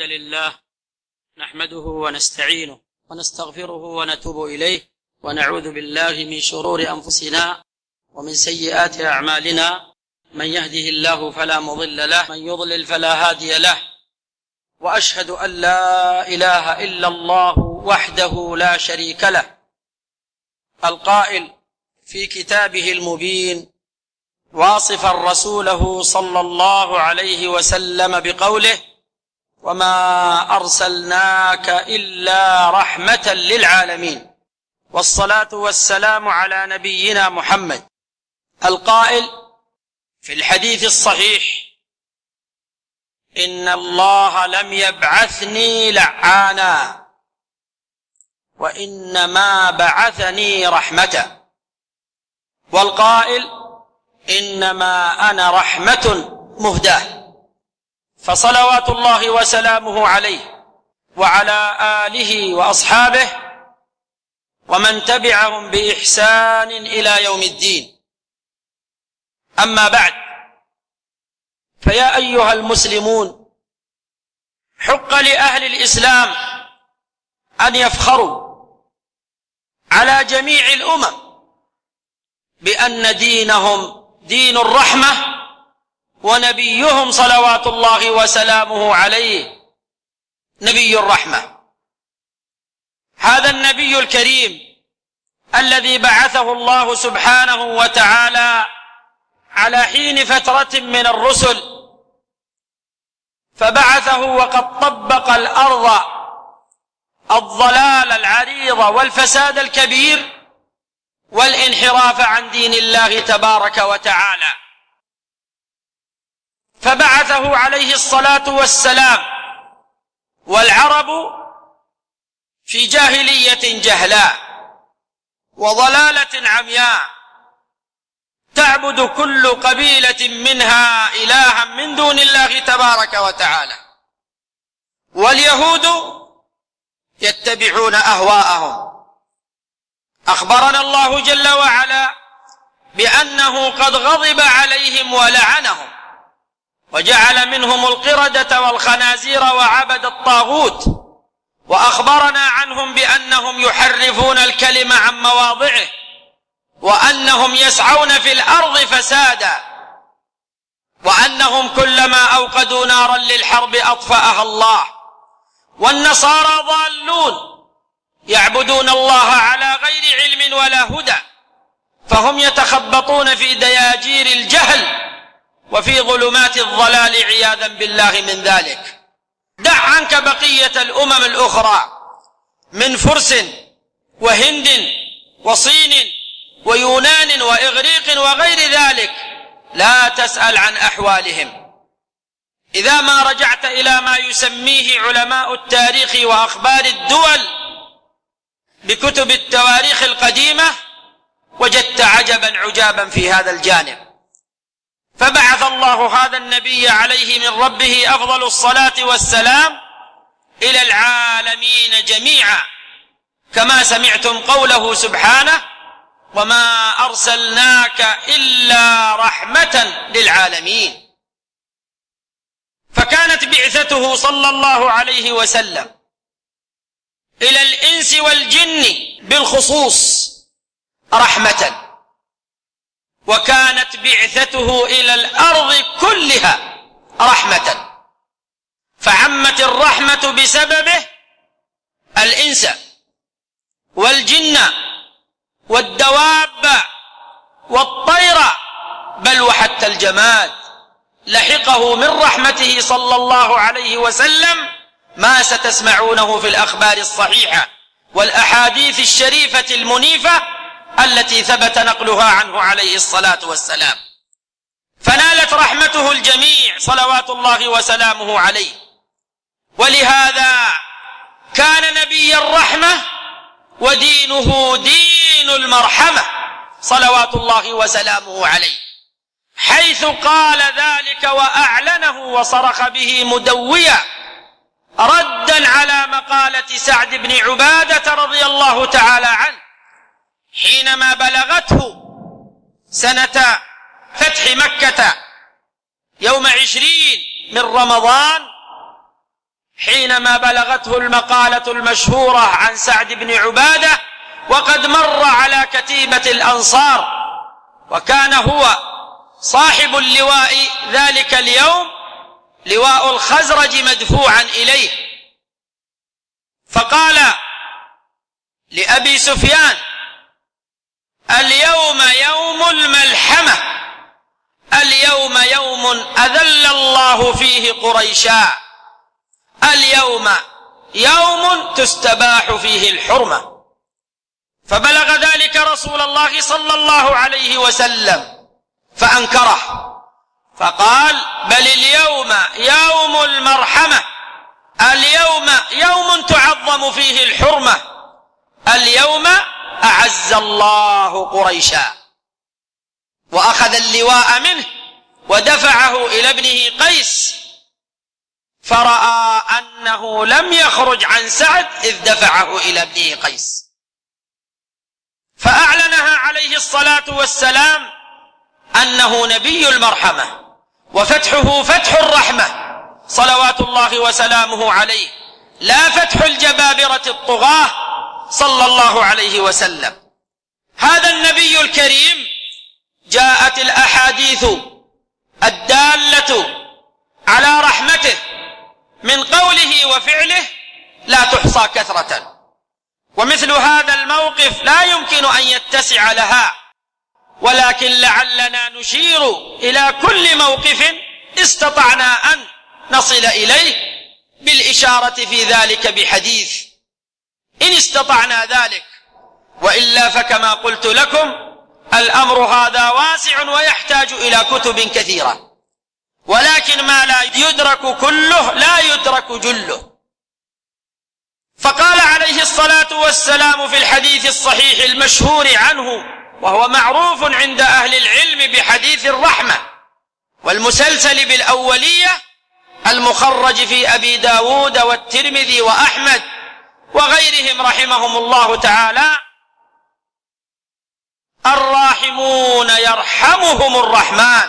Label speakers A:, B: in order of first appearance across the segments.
A: الحمد لله نحمده ونستعينه ونستغفره ونتوب إليه ونعوذ بالله من شرور أنفسنا ومن سيئات أعمالنا، من يهده الله فلا مضل له، من يضلل فلا هادي له، وأشهد أن لا إله إلا الله وحده لا شريك له، القائل في كتابه المبين واصفا رسوله صلى الله عليه وسلم بقوله: وما أرسلناك إلا رحمة للعالمين. والصلاة والسلام على نبينا محمد، القائل في الحديث الصحيح: إن الله لم يبعثني لعانا وإنما بعثني رحمة. والقائل: إنما أنا رحمة مهداة. فصلوات الله وسلامه عليه وعلى آله وأصحابه ومن تبعهم بإحسان إلى يوم الدين. أما بعد، فيا أيها المسلمون، حق لأهل الإسلام أن يفخروا على جميع الأمم بأن دينهم دين الرحمة، ونبيهم صلوات الله وسلامه عليه نبي الرحمة. هذا النبي الكريم الذي بعثه الله سبحانه وتعالى على حين فترة من الرسل، فبعثه وقد طبق الأرض الضلال العريض والفساد الكبير والانحراف عن دين الله تبارك وتعالى، فبعثه عليه الصلاة والسلام والعرب في جاهلية جهلاء وضلالة عمياء، تعبد كل قبيلة منها إلها من دون الله تبارك وتعالى، واليهود يتبعون أهواءهم. أخبرنا الله جل وعلا بأنه قد غضب عليهم ولعنهم، وجعل منهم القردة والخنازير وعبد الطاغوت، وأخبرنا عنهم بأنهم يحرفون الكلم عن مواضعه، وأنهم يسعون في الأرض فسادا، وأنهم كلما أوقدوا نارا للحرب أطفأها الله. والنصارى ضالون يعبدون الله على غير علم ولا هدى، فهم يتخبطون في دياجير الجهل وفي ظلمات الضلال عياذا بالله من ذلك. دع عنك بقية الأمم الأخرى من فرس وهند وصين ويونان وإغريق وغير ذلك، لا تسأل عن أحوالهم. إذا ما رجعت إلى ما يسميه علماء التاريخ وأخبار الدول بكتب التواريخ القديمة، وجدت عجبا عجابا في هذا الجانب. فبعث الله هذا النبي عليه من ربه أفضل الصلاة والسلام إلى العالمين جميعا، كما سمعتم قوله سبحانه: وما أرسلناك إلا رحمة للعالمين. فكانت بعثته صلى الله عليه وسلم إلى الإنس والجن بالخصوص رحمة، وكانت بعثته إلى الأرض كلها رحمة، فعمت الرحمة بسببه الإنس والجن والدواب والطير، بل وحتى الجماد لحقه من رحمته صلى الله عليه وسلم ما ستسمعونه في الأخبار الصحيحة والأحاديث الشريفة المنيفة التي ثبت نقلها عنه عليه الصلاة والسلام. فنالت رحمته الجميع صلوات الله وسلامه عليه، ولهذا كان نبي الرحمة ودينه دين المرحمة صلوات الله وسلامه عليه، حيث قال ذلك وأعلنه وصرخ به مدويا ردا على مقالة سعد بن عبادة رضي الله تعالى عنه حينما بلغته سنة فتح مكة يوم 20 من رمضان، حينما بلغته المقالة المشهورة عن سعد بن عبادة وقد مر على كتيبة الأنصار، وكان هو صاحب اللواء ذلك اليوم، لواء الخزرج مدفوعا إليه، فقال لأبي سفيان: اليوم يوم الملحمة، اليوم يوم أذل الله فيه قريشا، اليوم يوم تستباح فيه الحرمة. فبلغ ذلك رسول الله صلى الله عليه وسلم فأنكره، فقال: بل اليوم يوم المرحمة، اليوم يوم تعظم فيه الحرمة، اليوم أعز الله قريشا. وأخذ اللواء منه ودفعه إلى ابنه قيس، فرأى أنه لم يخرج عن سعد إذ دفعه إلى ابنه قيس، فأعلنها عليه الصلاة والسلام أنه نبي المرحمة، وفتحه فتح الرحمة صلوات الله وسلامه عليه، لا فتح الجبابرة الطغاة صلى الله عليه وسلم. هذا النبي الكريم جاءت الأحاديث الدالة على رحمته من قوله وفعله لا تحصى كثرة، ومثل هذا الموقف لا يمكن أن يتسع لها، ولكن لعلنا نشير إلى كل موقف استطعنا أن نصل إليه بالإشارة في ذلك بحديث إن استطعنا ذلك، وإلا فكما قلت لكم الأمر هذا واسع ويحتاج إلى كتب كثيرة، ولكن ما لا يدرك كله لا يدرك جله. فقال عليه الصلاة والسلام في الحديث الصحيح المشهور عنه، وهو معروف عند أهل العلم بحديث الرحمة والمسلسل بالأولية، المخرج في أبي داود والترمذي وأحمد وغيرهم رحمهم الله تعالى: الراحمون يرحمهم الرحمن،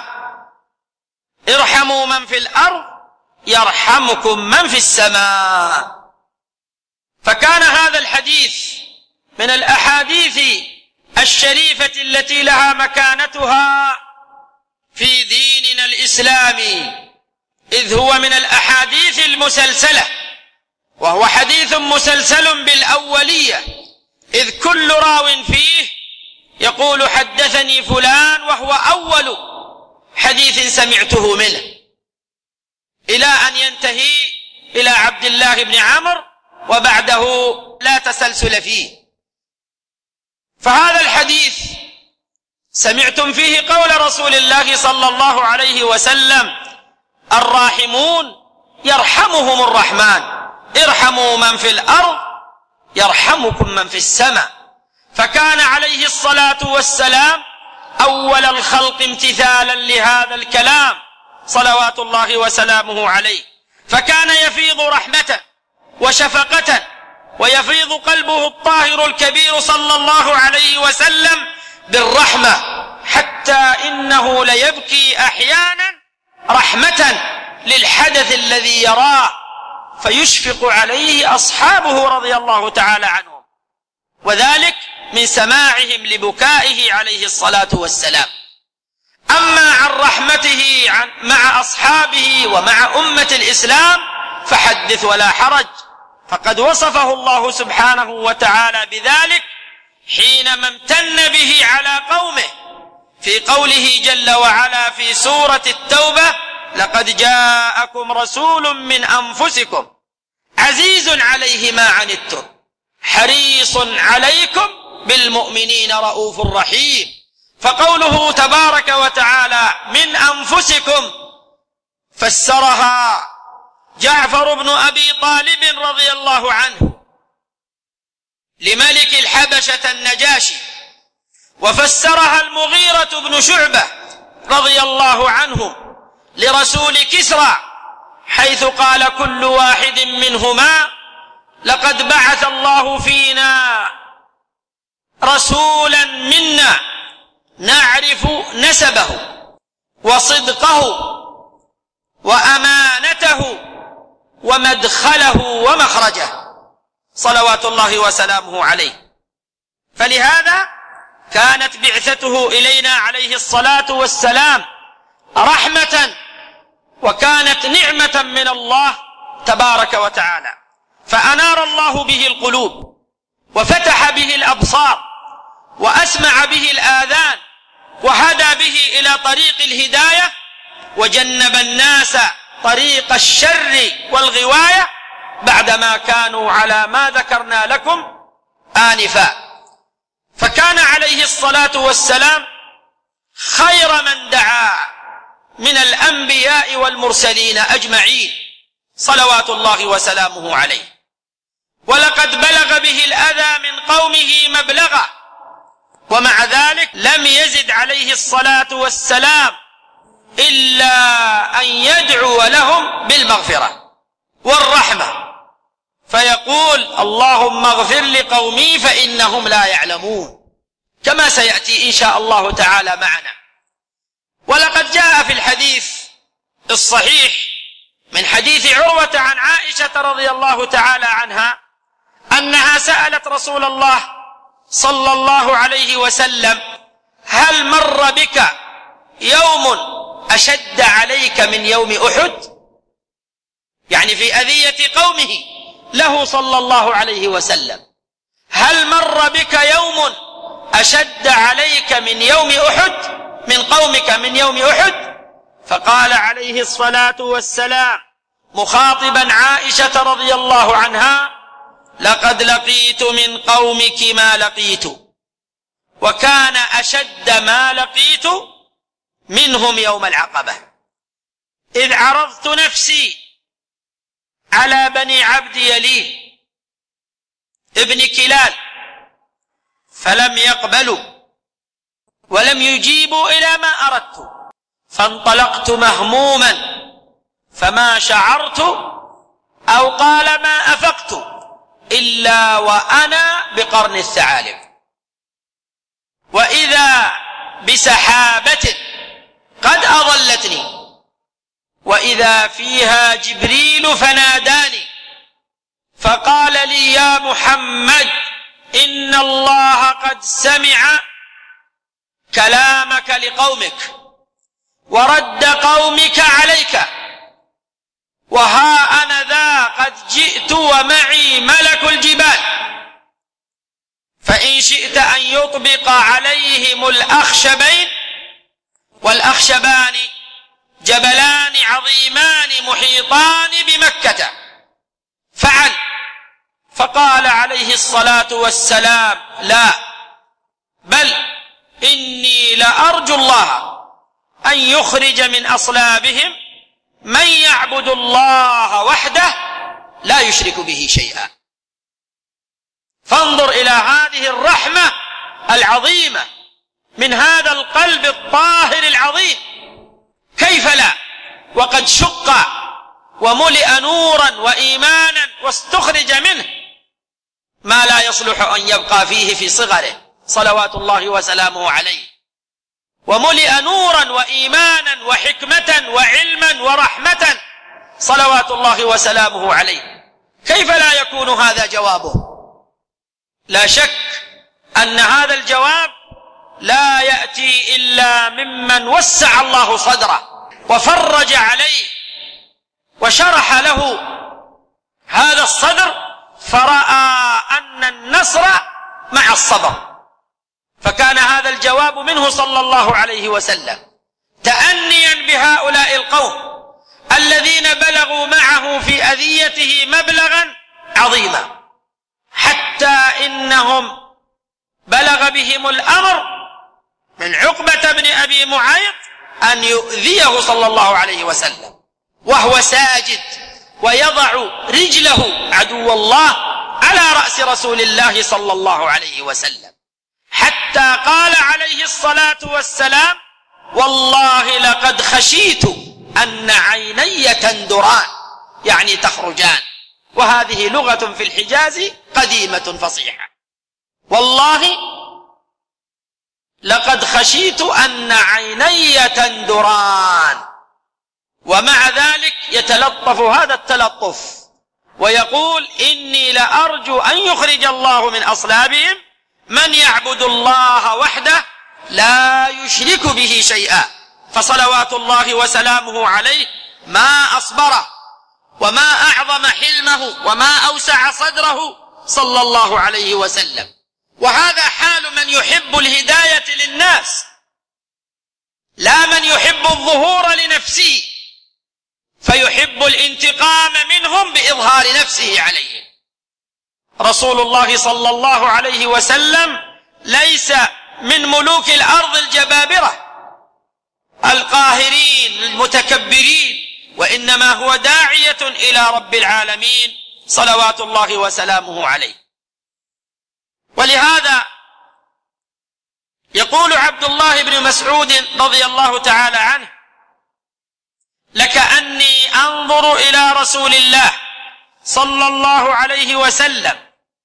A: ارحموا من في الأرض يرحمكم من في السماء. فكان هذا الحديث من الأحاديث الشريفة التي لها مكانتها في ديننا الإسلامي، إذ هو من الأحاديث المسلسلة، وهو حديث مسلسل بالأولية، إذ كل راو فيه يقول حدثني فلان وهو أول حديث سمعته منه، إلى أن ينتهي إلى عبد الله بن عمرو، وبعده لا تسلسل فيه. فهذا الحديث سمعتم فيه قول رسول الله صلى الله عليه وسلم: الراحمون يرحمهم الرحمن، ارحموا من في الأرض يرحمكم من في السماء. فكان عليه الصلاة والسلام أول الخلق امتثالا لهذا الكلام صلوات الله وسلامه عليه، فكان يفيض رحمة وشفقة، ويفيض قلبه الطاهر الكبير صلى الله عليه وسلم بالرحمة، حتى إنه ليبكي أحيانا رحمة للحدث الذي يراه، فيشفق عليه أصحابه رضي الله تعالى عنهم، وذلك من سماعهم لبكائه عليه الصلاة والسلام. أما عن رحمته مع أصحابه ومع أمة الإسلام فحدث ولا حرج، فقد وصفه الله سبحانه وتعالى بذلك حينما امتن به على قومه في قوله جل وعلا في سورة التوبة: لقد جاءكم رسول من أنفسكم عزيز عليه ما عنتم حريص عليكم بالمؤمنين رؤوف رحيم. فقوله تبارك وتعالى من أنفسكم فسرها جعفر بن أبي طالب رضي الله عنه لملك الحبشة النجاشي، وفسرها المغيرة بن شعبة رضي الله عنه لرسول كسرى، حيث قال كل واحد منهما: لقد بعث الله فينا رسولا منا نعرف نسبه وصدقه وأمانته ومدخله ومخرجه صلوات الله وسلامه عليه. فلهذا كانت بعثته إلينا عليه الصلاة والسلام رحمة، وكانت نعمة من الله تبارك وتعالى، فأنار الله به القلوب، وفتح به الأبصار، وأسمع به الآذان، وهدى به إلى طريق الهداية، وجنب الناس طريق الشر والغواية بعدما كانوا على ما ذكرنا لكم آنفا. فكان عليه الصلاة والسلام خير من دعا من الأنبياء والمرسلين أجمعين صلوات الله وسلامه عليه. ولقد بلغ به الأذى من قومه مبلغا، ومع ذلك لم يزد عليه الصلاة والسلام إلا أن يدعو لهم بالمغفرة والرحمة، فيقول اللهم اغفر لقومي فإنهم لا يعلمون، كما سيأتي إن شاء الله تعالى معنا. ولقد جاء في الحديث الصحيح من حديث عروة عن عائشة رضي الله تعالى عنها أنها سألت رسول الله صلى الله عليه وسلم: هل مر بك يوم أشد عليك من يوم أحد؟ يعني في أذية قومه له صلى الله عليه وسلم، هل مر بك يوم أشد عليك من يوم أحد، من قومك من يوم أحد؟ فقال عليه الصلاة والسلام مخاطبا عائشة رضي الله عنها: لقد لقيت من قومك ما لقيت، وكان أشد ما لقيت منهم يوم العقبة، إذ عرضت نفسي على بني عبد يليل ابن كلال فلم يقبلوا ولم يجيبوا إلى ما أردت، فانطلقت مهموما فما شعرت أو قال ما أفقت إلا وأنا بقرن الثعالب، وإذا بسحابة قد أضلتني، وإذا فيها جبريل فناداني فقال لي: يا محمد إن الله قد سمع كلامك لقومك ورد قومك عليك، وها أنا ذا قد جئت ومعي ملك الجبال، فإن شئت أن يطبق عليهم الأخشبين، والأخشبان جبلان عظيمان محيطان بمكة، فعل. فقال عليه الصلاة والسلام: لا، بل إني لأرجو الله أن يخرج من أصلابهم من يعبد الله وحده لا يشرك به شيئا. فانظر إلى هذه الرحمة العظيمة من هذا القلب الطاهر العظيم، كيف لا وقد شق وملئ نورا وإيمانا واستخرج منه ما لا يصلح أن يبقى فيه في صغره صلوات الله وسلامه عليه، وملئ نورا وإيمانا وحكمة وعلما ورحمة صلوات الله وسلامه عليه، كيف لا يكون هذا جوابه؟ لا شك أن هذا الجواب لا يأتي إلا ممن وسع الله صدره وفرج عليه وشرح له هذا الصدر، فرأى أن النصر مع الصبر. فكان هذا الجواب منه صلى الله عليه وسلم تأنيا بهؤلاء القوم الذين بلغوا معه في أذيته مبلغا عظيما، حتى إنهم بلغ بهم الأمر من عقبة بن أبي معيط أن يؤذيه صلى الله عليه وسلم وهو ساجد ويضع رجله عدو الله على رأس رسول الله صلى الله عليه وسلم، حتى قال عليه الصلاة والسلام: والله لقد خشيت أن عيني تندران، يعني تخرجان، وهذه لغة في الحجاز قديمة فصيحة. والله لقد خشيت أن عيني تندران، ومع ذلك يتلطف هذا التلطف ويقول إني لأرجو أن يخرج الله من أصلابهم من يعبد الله وحده لا يشرك به شيئا. فصلوات الله وسلامه عليه ما أصبره وما أعظم حلمه وما أوسع صدره صلى الله عليه وسلم. وهذا حال من يحب الهداية للناس، لا من يحب الظهور لنفسه فيحب الانتقام منهم بإظهار نفسه عليهم. رسول الله صلى الله عليه وسلم ليس من ملوك الأرض الجبابرة القاهرين المتكبرين، وإنما هو داعية إلى رب العالمين صلوات الله وسلامه عليه. ولهذا يقول عبد الله بن مسعود رضي الله تعالى عنه: لكأني أنظر إلى رسول الله صلى الله عليه وسلم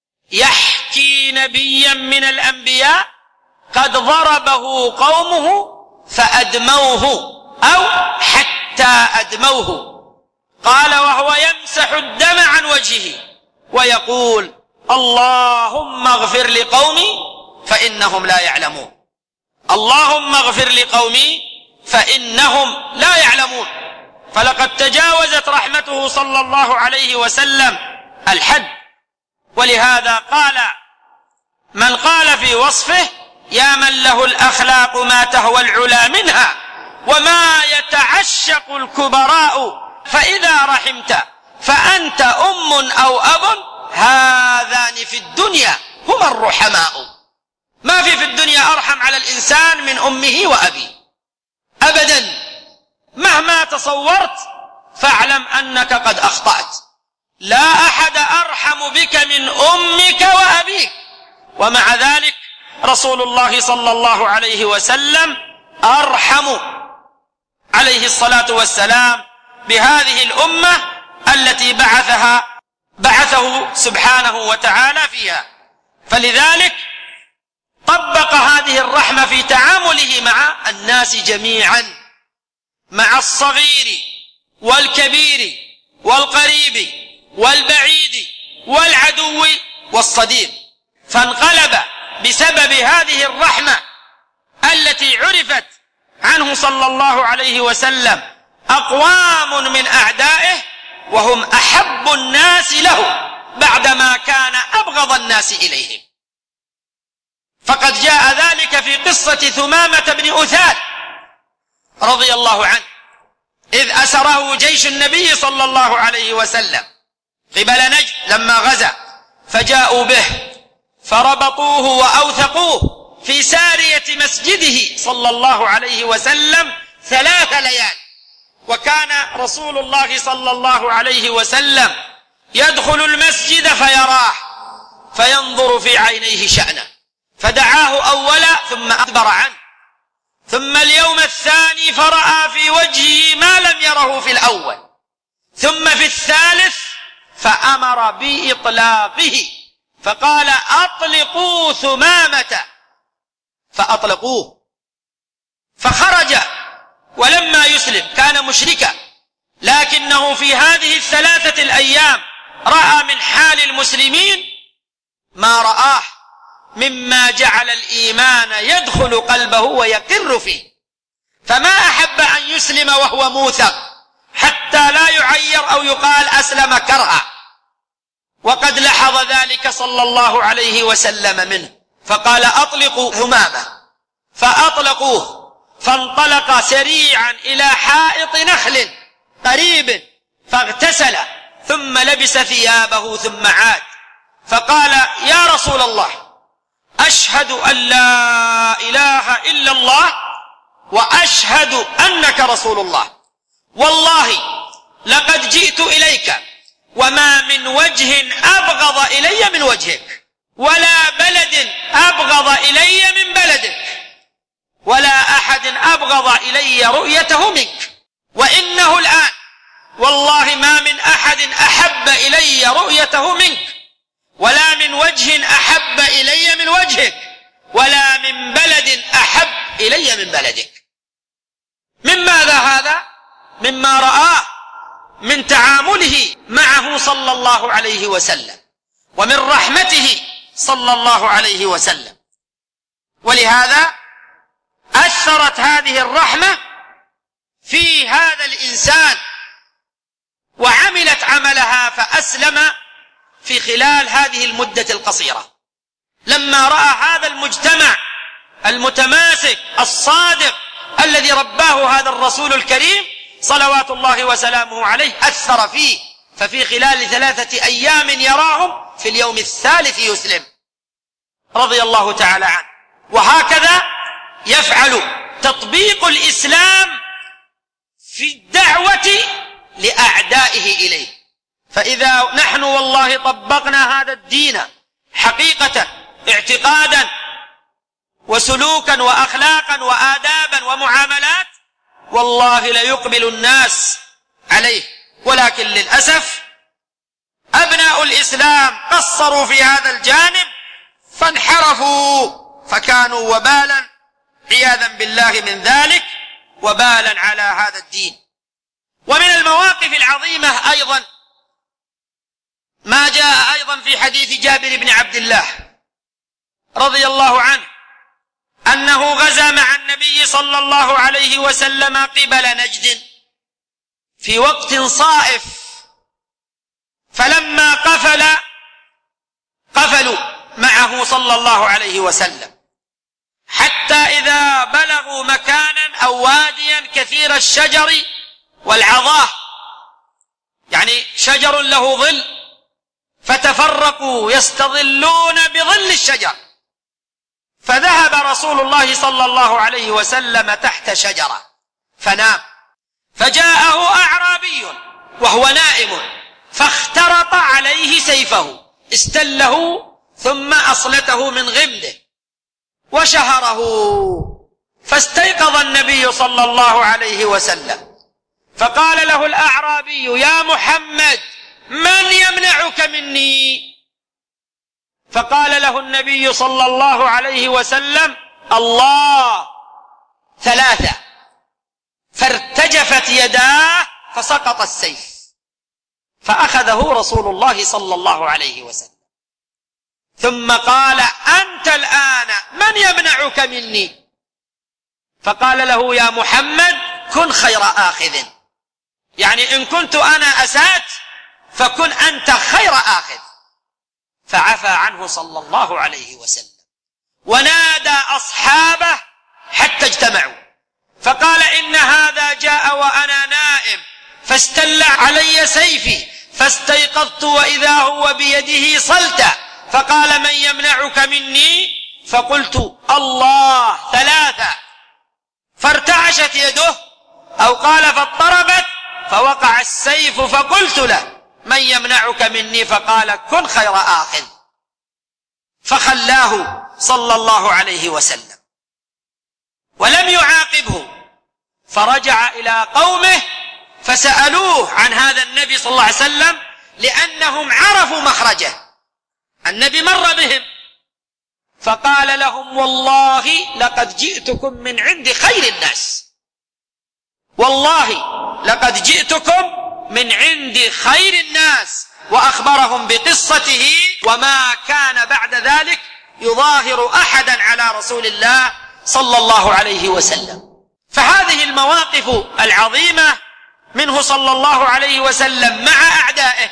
A: يحكي نبيا من الأنبياء قد ضربه قومه فأدموه أو حتى أدموه. قال وهو يمسح الدم عن وجهه ويقول: اللهم اغفر لقومي فإنهم لا يعلمون، اللهم اغفر لقومي فإنهم لا يعلمون. فلقد تجاوزت رحمته صلى الله عليه وسلم الحد. ولهذا قال من قال في وصفه: يا من له الأخلاق ما تهوى العلا منها وما يتعشق الكبراء، فإذا رحمت فأنت أم أو أب، هذان في الدنيا هما الرحماء. ما في الدنيا أرحم على الإنسان من أمه وأبيه أبدا. مهما تصورت فاعلم أنك قد أخطأت. لا أحد أرحم بك من أمك وأبيك. ومع ذلك رسول الله صلى الله عليه وسلم أرحم عليه الصلاة والسلام بهذه الأمة التي بعثه سبحانه وتعالى فيها. فلذلك طبق هذه الرحمة في تعامله مع الناس جميعا، مع الصغير والكبير والقريب والبعيد والعدو والصديق. فانقلب بسبب هذه الرحمة التي عرفت عنه صلى الله عليه وسلم أقوام من أعدائه وهم أحب الناس له بعدما كان أبغض الناس إليهم. فقد جاء ذلك في قصة ثمامة بن أثال رضي الله عنه، إذ أسره جيش النبي صلى الله عليه وسلم قبل نجد لما غزا، فجاءوا به فربطوه وأوثقوه في سارية مسجده صلى الله عليه وسلم 3 ليال. وكان رسول الله صلى الله عليه وسلم يدخل المسجد فيراه فينظر في عينيه شأنه، فدعاه أولا ثم أدبر عنه، ثم اليوم الثاني فرأى في وجهه ما لم يره في الأول، ثم في الثالث فأمر بإطلاقه فقال: أطلقوا ثمامة، فأطلقوه. فخرج ولما يسلم كان مشركا، لكنه في هذه 3 الأيام رأى من حال المسلمين ما رآه مما جعل الإيمان يدخل قلبه ويقر فيه، فما أحب أن يسلم وهو موثق حتى لا يعير أو يقال أسلم كرها. وقد لحظ ذلك صلى الله عليه وسلم منه فقال: أطلقوا ثمامة، فأطلقوه، فانطلق سريعا إلى حائط نخل قريب فاغتسل ثم لبس ثيابه ثم عاد فقال: يا رسول الله، أشهد أن لا إله إلا الله وأشهد أنك رسول الله، والله لقد جئت إليك وما من وجه أبغض إلي من وجهك، ولا بلد أبغض إلي من بلدك، ولا أحد أبغض إلي رؤيته منك، وإنه الآن والله ما من أحد أحب إلي رؤيته منك، ولا من وجه أحب إلي من وجهك، ولا من بلد أحب إلي من بلدك. من ماذا هذا؟ مما رآه من تعامله معه صلى الله عليه وسلم ومن رحمته صلى الله عليه وسلم. ولهذا أثرت هذه الرحمة في هذا الإنسان وعملت عملها فأسلم في خلال هذه المدة القصيرة، لما رأى هذا المجتمع المتماسك الصادق الذي رباه هذا الرسول الكريم صلوات الله وسلامه عليه أثر فيه، ففي خلال 3 أيام يراهم، في اليوم الثالث يسلم رضي الله تعالى عنه. وهكذا يفعل تطبيق الإسلام في الدعوة لأعدائه إليه. فإذا نحن والله طبقنا هذا الدين حقيقة اعتقادا وسلوكا وأخلاقا وآدابا ومعاملات، والله ليقبل الناس عليه. ولكن للأسف أبناء الإسلام قصروا في هذا الجانب فانحرفوا، فكانوا وبالا عياذا بالله من ذلك، وبالا على هذا الدين. ومن المواقف العظيمة أيضا ما جاء أيضا في حديث جابر بن عبد الله رضي الله عنه أنه غزا مع النبي صلى الله عليه وسلم قبل نجد في وقت صائف، فلما قفلوا معه صلى الله عليه وسلم حتى إذا بلغوا مكانا أو واديا كثير الشجر والعظاه، يعني شجر له ظل، فتفرقوا يستظلون بظل الشجر، فذهب رسول الله صلى الله عليه وسلم تحت شجرة فنام، فجاءه أعرابي وهو نائم فاخترط عليه سيفه، استله ثم أصلته من غمده وشهره، فاستيقظ النبي صلى الله عليه وسلم فقال له الأعرابي: يا محمد من يمنعك مني؟ فقال له النبي صلى الله عليه وسلم: الله 3، فارتجفت يداه فسقط السيف، فأخذه رسول الله صلى الله عليه وسلم ثم قال: أنت الآن من يمنعك مني؟ فقال له: يا محمد كن خير آخذ، يعني إن كنت أنا أسأت فكن أنت خير آخذ. فعفى عنه صلى الله عليه وسلم ونادى أصحابه حتى اجتمعوا، فقال: إن هذا جاء وأنا نائم فاستل علي سيفي فاستيقظت وإذا هو بيده صلته، فقال: من يمنعك مني؟ فقلت: الله 3، فارتعشت يده، أو قال فاضطربت، فوقع السيف، فقلت له: من يمنعك مني؟ فقال: كن خير آخذ، فخلاه صلى الله عليه وسلم ولم يعاقبه، فرجع إلى قومه فسألوه عن هذا النبي صلى الله عليه وسلم، لأنهم عرفوا مخرجه، النبي مر بهم، فقال لهم: والله لقد جئتكم من عند خير الناس، والله لقد جئتكم من عند خير الناس، وأخبرهم بقصته وما كان بعد ذلك يظاهر أحدا على رسول الله صلى الله عليه وسلم. فهذه المواقف العظيمة منه صلى الله عليه وسلم مع أعدائه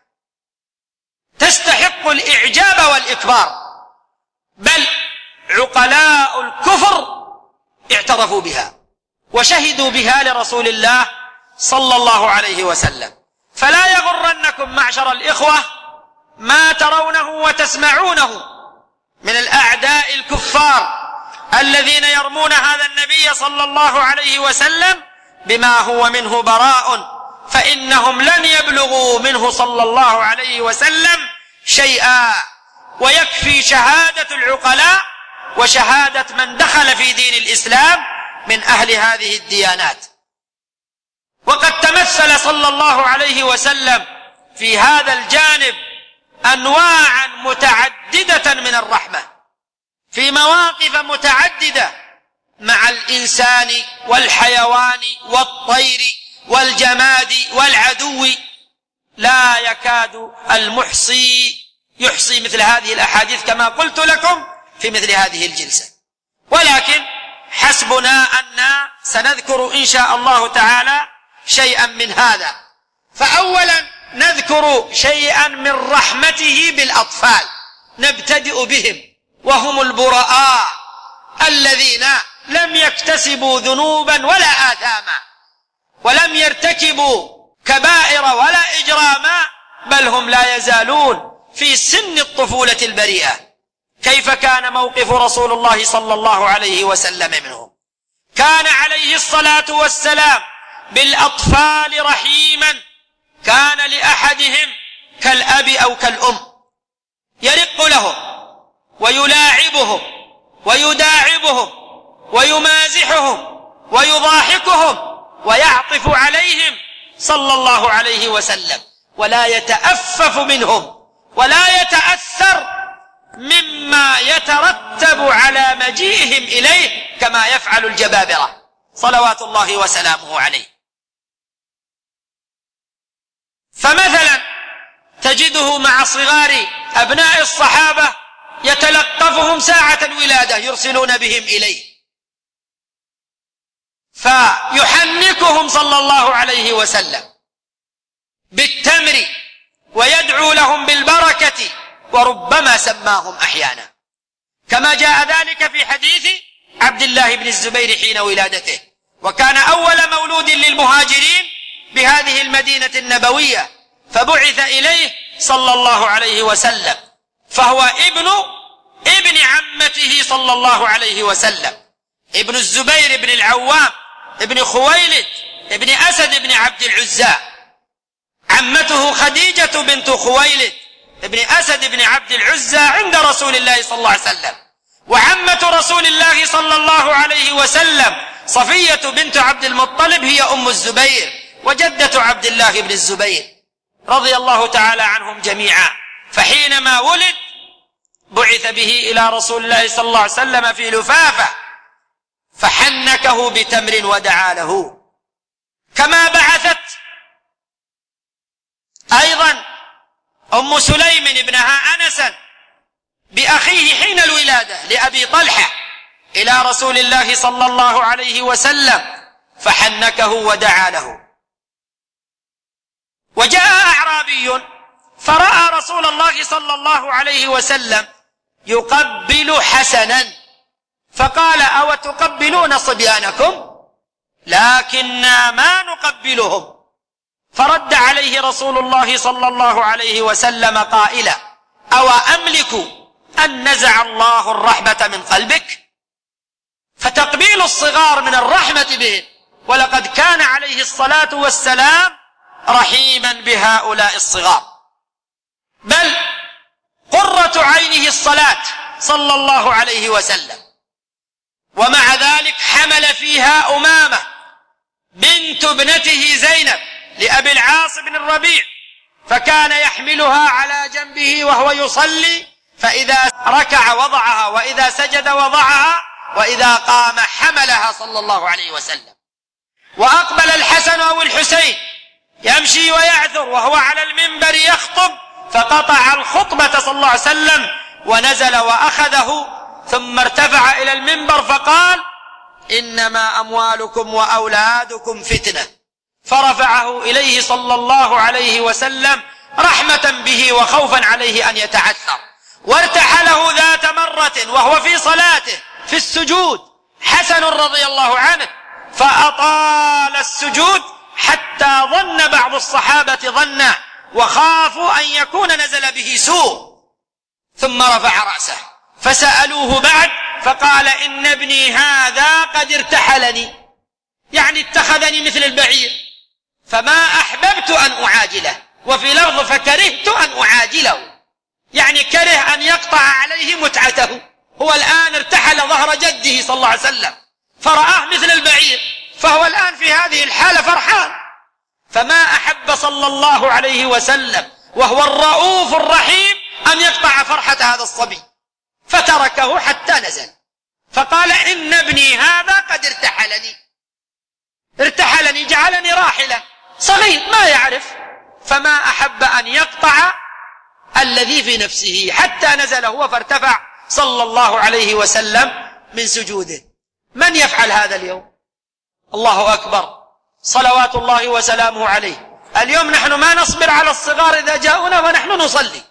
A: تستحق الإعجاب والإكبار، بل عقلاء الكفر اعترفوا بها وشهدوا بها لرسول الله صلى الله عليه وسلم. فلا يغرنكم معشر الإخوة ما ترونه وتسمعونه من الأعداء الكفار الذين يرمون هذا النبي صلى الله عليه وسلم بما هو منه براء، فإنهم لن يبلغوا منه صلى الله عليه وسلم شيئا، ويكفي شهادة العقلاء وشهادة من دخل في دين الإسلام من أهل هذه الديانات. وقد تمثل صلى الله عليه وسلم في هذا الجانب أنواعا متعددة من الرحمة في مواقف متعددة مع الإنسان والحيوان والطير والجماد والعدو، لا يكاد المحصي يحصي مثل هذه الأحاديث كما قلت لكم في مثل هذه الجلسة. ولكن حسبنا أن سنذكر إن شاء الله تعالى شيئا من هذا. فأولا نذكر شيئا من رحمته بالأطفال، نبتدئ بهم، وهم البراء الذين لم يكتسبوا ذنوبا ولا آثاما، ولم يرتكبوا كبائر ولا إجراما، بل هم لا يزالون في سن الطفولة البريئة. كيف كان موقف رسول الله صلى الله عليه وسلم منهم؟ كان عليه الصلاة والسلام بالأطفال رحيما، كان لأحدهم كالأب أو كالأم، يرق لهم ويلاعبهم ويداعبهم ويمازحهم ويضاحكهم ويعطف عليهم صلى الله عليه وسلم، ولا يتأفف منهم ولا يتأثر مما يترتب على مجيئهم إليه كما يفعل الجبابرة صلوات الله وسلامه عليه. فمثلا تجده مع صغار أبناء الصحابة يتلقفهم ساعة الولادة يرسلون بهم إليه، فيحنكهم صلى الله عليه وسلم بالتمر ويدعو لهم بالبركة، وربما سماهم أحيانا، كما جاء ذلك في حديث عبد الله بن الزبير حين ولادته، وكان أول مولود للمهاجرين بهذه المدينة النبوية، فبعث إليه صلى الله عليه وسلم، فهو ابن عمته صلى الله عليه وسلم، ابن الزبير بن العوام ابن خويلد ابن أسد بن عبد العزى، عمته خديجة بنت خويلد ابن أسد بن عبد العزى عند رسول الله صلى الله عليه وسلم، وعمة رسول الله صلى الله عليه وسلم صفية بنت عبد المطلب هي أم الزبير وجدة عبد الله بن الزبير رضي الله تعالى عنهم جميعا. فحينما ولد بعث به إلى رسول الله صلى الله عليه وسلم في لفافة، فحنكه بتمر ودعا له، كما بعثت أيضا أم سليم ابنها أنسا بأخيه حين الولادة لأبي طلحة إلى رسول الله صلى الله عليه وسلم، فحنكه ودعا له. وجاء أعرابي فرأى رسول الله صلى الله عليه وسلم يقبل حسنا، فقال: أو تقبلون صبيانكم؟ لكننا ما نقبلهم. فرد عليه رسول الله صلى الله عليه وسلم قائلا: أو أملك أن نزع الله الرحمة من قلبك؟ فتقبيل الصغار من الرحمة بهم، ولقد كان عليه الصلاة والسلام رحيما بهؤلاء الصغار، بل قرة عينه الصلاة صلى الله عليه وسلم. ومع ذلك حمل فيها أمامة بنت ابنته زينب لأبي العاص بن الربيع، فكان يحملها على جنبه وهو يصلي، فإذا ركع وضعها، وإذا سجد وضعها، وإذا قام حملها صلى الله عليه وسلم. وأقبل الحسن أو الحسين يمشي ويعثر وهو على المنبر يخطب، فقطع الخطبة صلى الله عليه وسلم ونزل وأخذه، ثم ارتفع إلى المنبر فقال: إنما أموالكم وأولادكم فتنة، فرفعه إليه صلى الله عليه وسلم رحمة به وخوفا عليه أن يتعثر. وارتحله ذات مرة وهو في صلاته في السجود حسن رضي الله عنه، فأطال السجود حتى ظن بعض الصحابة ظنا وخافوا أن يكون نزل به سوء، ثم رفع رأسه فسألوه بعد فقال: إن ابني هذا قد ارتحلني، يعني اتخذني مثل البعير، فما أحببت أن أعاجله. وفي لفظ: فكرهت أن أعاجله، يعني كره أن يقطع عليه متعته. هو الآن ارتحل ظهر جده صلى الله عليه وسلم فرآه مثل البعير، فهو الآن في هذه الحالة فرحان، فما أحب صلى الله عليه وسلم وهو الرؤوف الرحيم أن يقطع فرحة هذا الصبي، فتركه حتى نزل، فقال: إن ابني هذا قد ارتحلني. ارتحلني جعلني راحلة، صغير ما يعرف، فما أحب أن يقطع الذي في نفسه حتى نزل هو فارتفع صلى الله عليه وسلم من سجوده. من يفعل هذا اليوم؟ الله أكبر، صلوات الله وسلامه عليه. اليوم نحن ما نصبر على الصغار إذا جاءونا ونحن نصلي،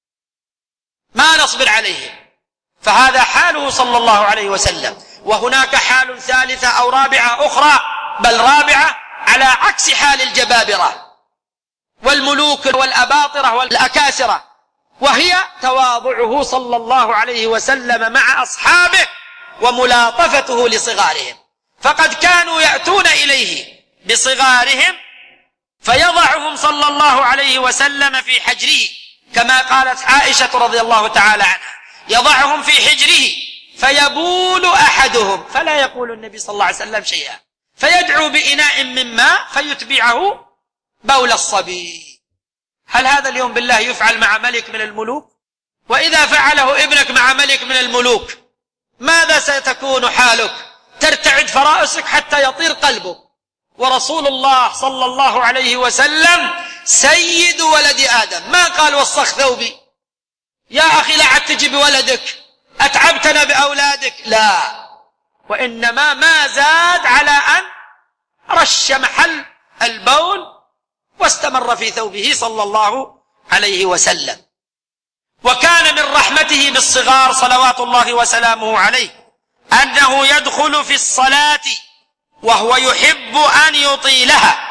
A: ما نصبر عليه، فهذا حاله صلى الله عليه وسلم. وهناك حال ثالثة أو رابعة أخرى، بل رابعة، على عكس حال الجبابرة والملوك والأباطرة والأكاسرة، وهي تواضعه صلى الله عليه وسلم مع أصحابه وملاطفته لصغارهم. فقد كانوا يأتون إليه بصغارهم فيضعهم صلى الله عليه وسلم في حجره، كما قالت عائشة رضي الله تعالى عنها: يضعهم في حجره فيبول أحدهم فلا يقول النبي صلى الله عليه وسلم شيئا، فيدعو بإناء من ماء فيتبعه بول الصبي. هل هذا اليوم بالله يفعل مع ملك من الملوك؟ وإذا فعله ابنك مع ملك من الملوك ماذا ستكون حالك؟ ترتعد فرائسك حتى يطير قلبك. ورسول الله صلى الله عليه وسلم سيد ولد آدم، ما قال وسخ ثوبي، يا أخي لا عد تجي بولدك، أتعبتنا بأولادك، لا، وإنما ما زاد على أن رش محل البول واستمر في ثوبه صلى الله عليه وسلم. وكان من رحمته بالصغار صلوات الله وسلامه عليه أنه يدخل في الصلاة وهو يحب أن يطيلها،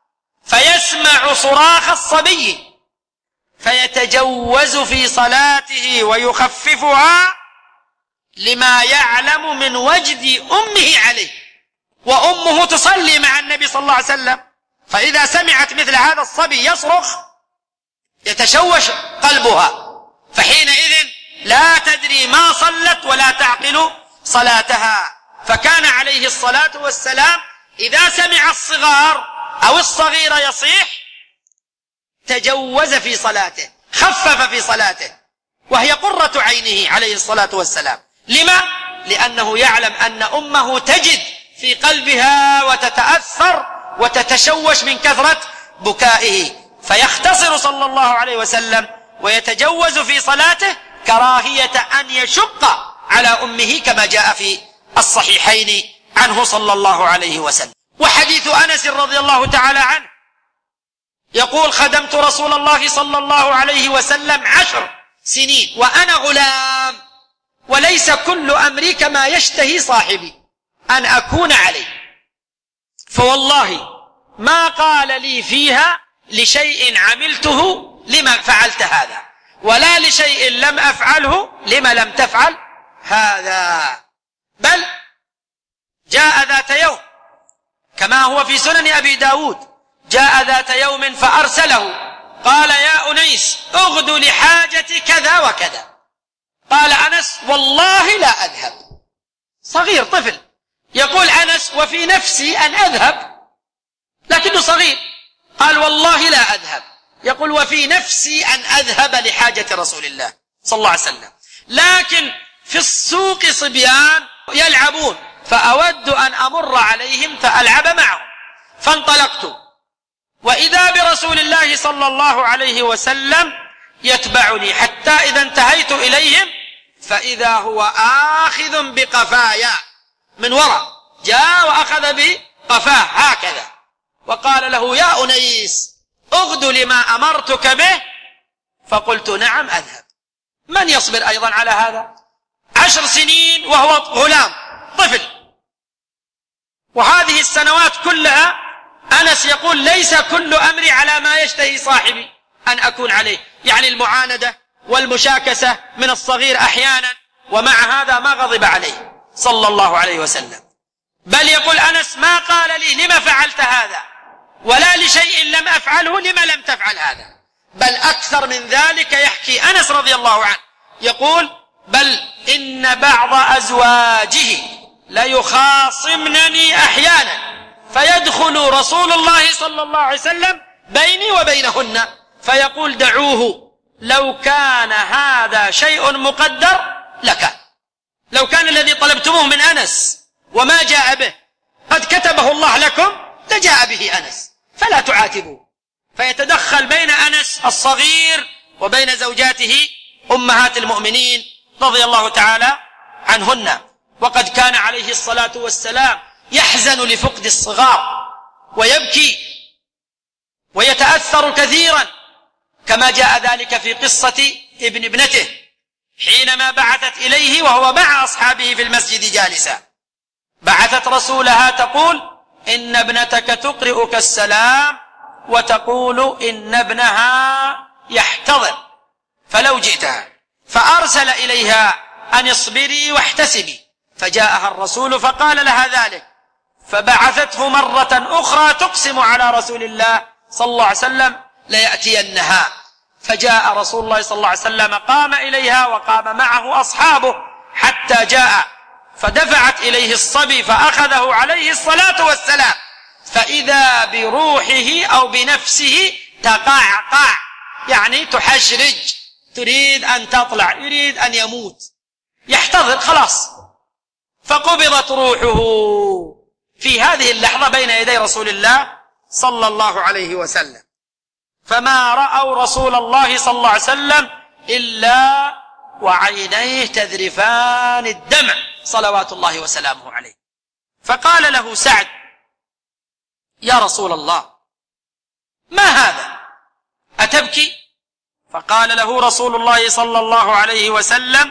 A: فيسمع صراخ الصبي فيتجوز في صلاته ويخففها لما يعلم من وجد أمه عليه، وأمه تصلي مع النبي صلى الله عليه وسلم، فإذا سمعت مثل هذا الصبي يصرخ يتشوش قلبها، فحينئذ لا تدري ما صلت ولا تعقل صلاتها. فكان عليه الصلاة والسلام إذا سمع الصغار أو الصغير يصيح تجوز في صلاته، خفف في صلاته، وهي قرة عينه عليه الصلاة والسلام. لما؟ لأنه يعلم أن أمه تجد في قلبها وتتأثر وتتشوش من كثرة بكائه، فيختصر صلى الله عليه وسلم ويتجوز في صلاته كراهية أن يشق على أمه، كما جاء في الصحيحين عنه صلى الله عليه وسلم. وحديث أنس رضي الله تعالى عنه يقول: خدمت رسول الله صلى الله عليه وسلم 10 سنين وأنا غلام، وليس كل أمري كما يشتهي صاحبي أن أكون عليه، فوالله ما قال لي فيها لشيء عملته لما فعلت هذا، ولا لشيء لم أفعله لما لم تفعل هذا، بل جاء ذات يوم كما هو في سنن أبي داود، جاء ذات يوم فأرسله قال: يا أنيس اغد لحاجة كذا وكذا. قال أنس: والله لا أذهب. صغير طفل يقول أنس: وفي نفسي أن أذهب، لكنه صغير، قال: والله لا أذهب. يقول: وفي نفسي أن أذهب لحاجة رسول الله صلى الله عليه وسلم، لكن في السوق صبيان يلعبون فأود أن أمر عليهم فألعب معهم، فانطلقت وإذا برسول الله صلى الله عليه وسلم يتبعني، حتى إذا انتهيت إليهم فإذا هو آخذ بقفايا من وراء، جاء وأخذ بقفاه هكذا وقال له: يا أنيس اغد لما أمرتك به. فقلت: نعم أذهب. من يصبر أيضا على هذا؟ 10 سنين وهو غلام طفل، وهذه السنوات كلها أنس يقول: ليس كل أمري على ما يشتهي صاحبي أن أكون عليه، يعني المعاندة والمشاكسة من الصغير أحيانا، ومع هذا ما غضب عليه صلى الله عليه وسلم، بل يقول أنس: ما قال لي لما فعلت هذا، ولا لشيء لم أفعله لما لم تفعل هذا، بل أكثر من ذلك يحكي أنس رضي الله عنه يقول: بل إن بعض أزواجه ليخاصمنني أحيانا فيدخل رسول الله صلى الله عليه وسلم بيني وبينهن فيقول: دعوه، لو كان هذا شيء مقدر لكان. لو كان الذي طلبتموه من أنس وما جاء به وقد كتبه الله لكم لجاء به أنس فلا تعاتبوا. فيتدخل بين أنس الصغير وبين زوجاته أمهات المؤمنين رضي الله تعالى عنهن. وقد كان عليه الصلاة والسلام يحزن لفقد الصغار ويبكي ويتأثر كثيرا، كما جاء ذلك في قصة ابنته حينما بعثت إليه وهو مع أصحابه في المسجد جالسا، بعثت رسولها تقول: إن ابنتك تقرئك السلام وتقول إن ابنها يحتضر فلو جئتها. فأرسل إليها أن اصبري واحتسبي، فجاءها الرسول فقال لها ذلك، فبعثته مرة أخرى تقسم على رسول الله صلى الله عليه وسلم ليأتينها. فجاء رسول الله صلى الله عليه وسلم قام إليها وقام معه أصحابه حتى جاء، فدفعت إليه الصبي فأخذه عليه الصلاة والسلام، فإذا بروحه أو بنفسه تقعقع، يعني تحشرج، تريد أن تطلع، يريد أن يموت، يحتضر خلاص. فقبضت روحه في هذه اللحظة بين يدي رسول الله صلى الله عليه وسلم، فما رأوا رسول الله صلى الله عليه وسلم إلا وعينيه تذرفان الدمع صلوات الله وسلامه عليه. فقال له سعد: يا رسول الله ما هذا؟ أتبكي؟ فقال له رسول الله صلى الله عليه وسلم: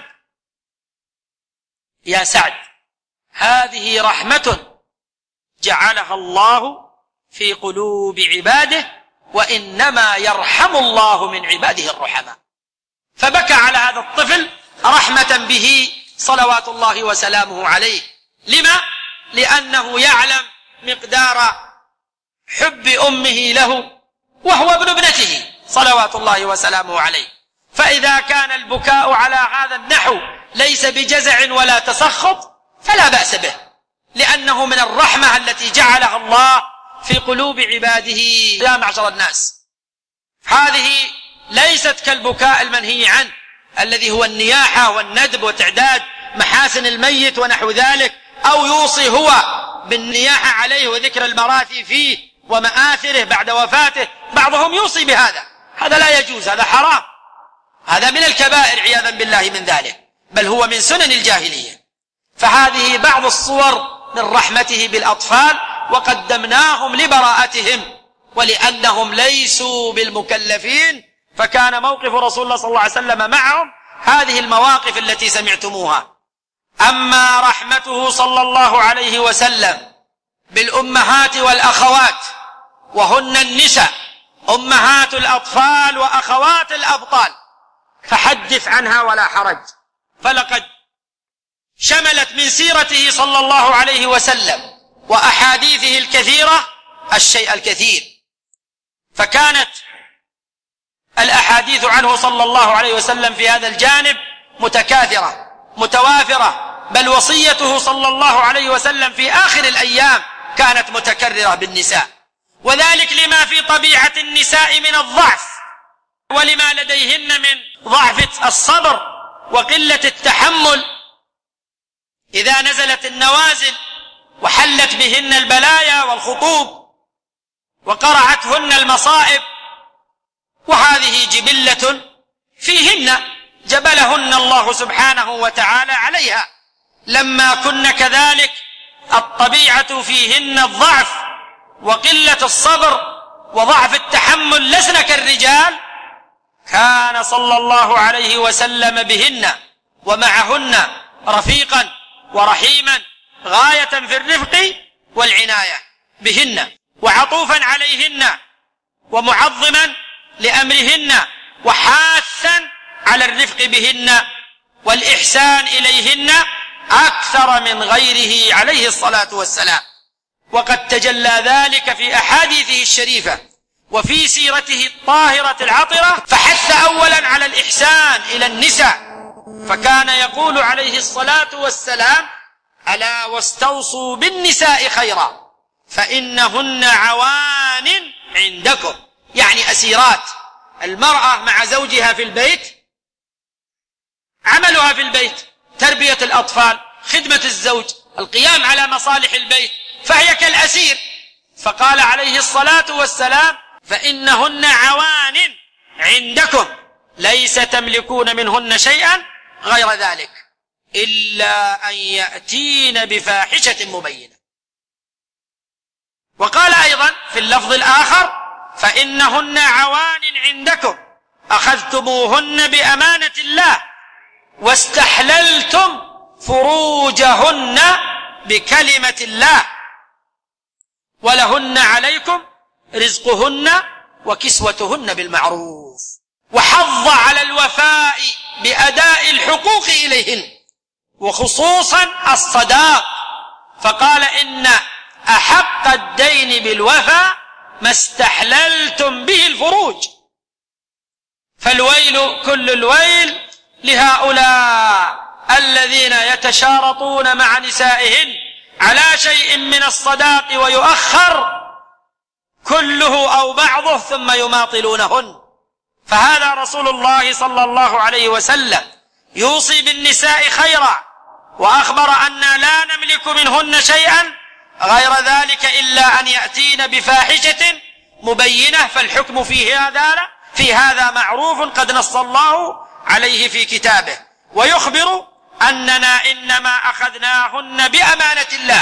A: يا سعد، هذه رحمة جعلها الله في قلوب عباده، وإنما يرحم الله من عباده الرحماء. فبكى على هذا الطفل رحمة به صلوات الله وسلامه عليه. لما؟ لأنه يعلم مقدار حب أمه له وهو ابن ابنته صلوات الله وسلامه عليه. فإذا كان البكاء على هذا النحو ليس بجزع ولا تسخط فلا بأس به، لأنه من الرحمة التي جعلها الله في قلوب عباده. يا معشر الناس، هذه ليست كالبكاء المنهي عنه الذي هو النياحة والندب وتعداد محاسن الميت ونحو ذلك، أو يوصي هو بالنياحة عليه وذكر المراثي فيه ومآثره بعد وفاته. بعضهم يوصي بهذا، هذا لا يجوز، هذا حرام، هذا من الكبائر عياذا بالله من ذلك، بل هو من سنن الجاهلية. فهذه بعض الصور من رحمته بالأطفال، وقدمناهم لبراءتهم ولأنهم ليسوا بالمكلفين، فكان موقف رسول الله صلى الله عليه وسلم معهم هذه المواقف التي سمعتموها. أما رحمته صلى الله عليه وسلم بالأمهات والأخوات، وهن النساء أمهات الأطفال وأخوات الأبطال، فحدث عنها ولا حرج. فلقد شملت من سيرته صلى الله عليه وسلم وأحاديثه الكثيرة الشيء الكثير، فكانت الأحاديث عنه صلى الله عليه وسلم في هذا الجانب متكاثرة متوافرة، بل وصيته صلى الله عليه وسلم في آخر الأيام كانت متكررة بالنساء، وذلك لما في طبيعة النساء من الضعف، ولما لديهن من ضعف الصبر وقلة التحمل إذا نزلت النوازل وحلت بهن البلايا والخطوب وقرعتهن المصائب، وهذه جبلة فيهن جبلهن الله سبحانه وتعالى عليها. لما كن كذلك الطبيعة فيهن الضعف وقلة الصبر وضعف التحمل، لسن كالرجال، كان صلى الله عليه وسلم بهن ومعهن رفيقا ورحيما غاية في الرفق والعناية بهن، وعطوفا عليهن ومعظما لأمرهن، وحاثا على الرفق بهن والإحسان إليهن أكثر من غيره عليه الصلاة والسلام. وقد تجلى ذلك في أحاديثه الشريفة وفي سيرته الطاهرة العطرة، فحث أولا على الإحسان إلى النساء، فكان يقول عليه الصلاة والسلام: ألا واستوصوا بالنساء خيرا فإنهن عوان عندكم، يعني أسيرات. المرأة مع زوجها في البيت عملها في البيت تربية الأطفال، خدمة الزوج، القيام على مصالح البيت، فهي كالأسير. فقال عليه الصلاة والسلام: فإنهن عوان عندكم ليس تملكون منهن شيئا غير ذلك إلا أن يأتين بفاحشة مبينة. وقال أيضا في اللفظ الآخر: فإنهن عوان عندكم أخذتموهن بأمانة الله واستحللتم فروجهن بكلمة الله ولهن عليكم رزقهن وكسوتهن بالمعروف. وحض على الوفاء بأداء الحقوق إليهن وخصوصا الصداق، فقال: إن أحق الدين بالوفاء ما استحللتم به الفروج. فالويل كل الويل لهؤلاء الذين يتشارطون مع نسائهن على شيء من الصداق ويؤخر كله أو بعضه ثم يماطلونهن. فهذا رسول الله صلى الله عليه وسلم يوصي بالنساء خيرا، وأخبر أن لا نملك منهن شيئا غير ذلك إلا أن يأتين بفاحشة مبينة، فالحكم في هذا معروف قد نص الله عليه في كتابه. ويخبر أننا إنما أخذناهن بأمانة الله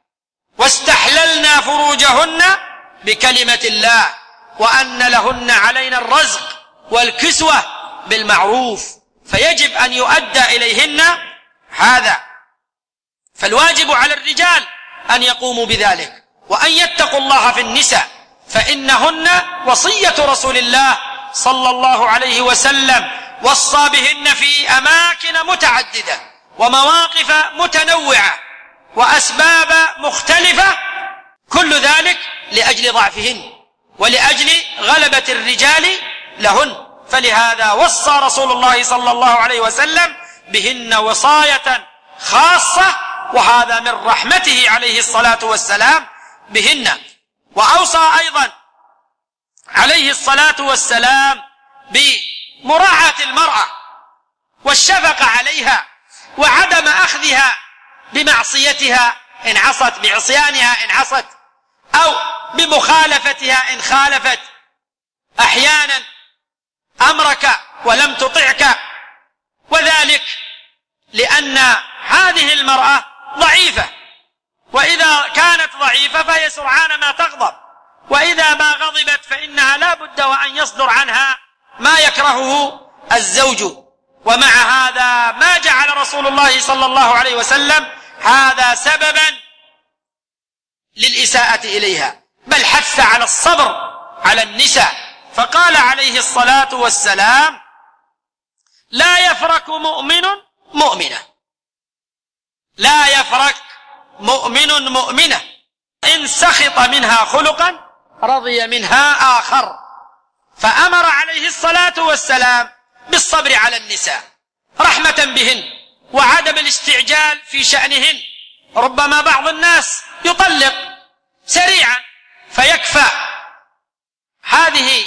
A: واستحللنا فروجهن بكلمة الله، وأن لهن علينا الرزق والكسوة بالمعروف، فيجب أن يؤدى إليهن هذا. فالواجب على الرجال أن يقوموا بذلك وأن يتقوا الله في النساء، فإنهن وصية رسول الله صلى الله عليه وسلم، وصى بهن في أماكن متعددة ومواقف متنوعة وأسباب مختلفة، كل ذلك لأجل ضعفهن ولأجل غلبة الرجال لهن. فلهذا وصى رسول الله صلى الله عليه وسلم بهن وصاية خاصة، وهذا من رحمته عليه الصلاة والسلام بهن. وأوصى أيضا عليه الصلاة والسلام بمراعاة المرأة والشفقة عليها وعدم أخذها بمعصيتها إن عصت، بعصيانها إن عصت، أو بمخالفتها إن خالفت أحيانا أمرك ولم تطعك، وذلك لأن هذه المرأة ضعيفة، وإذا كانت ضعيفة فهي سرعان ما تغضب، وإذا ما غضبت فإنها لا بد وأن يصدر عنها ما يكرهه الزوج. ومع هذا ما جعل رسول الله صلى الله عليه وسلم هذا سببا للإساءة إليها، بل حث على الصبر على النساء، فقال عليه الصلاة والسلام: لا يفرق مؤمن مؤمنة، لا يفرق مؤمن مؤمنة إن سخط منها خلقا رضي منها آخر. فأمر عليه الصلاة والسلام بالصبر على النساء رحمة بهن وعدم الاستعجال في شأنهن. ربما بعض الناس يطلق سريعا فيكفى هذه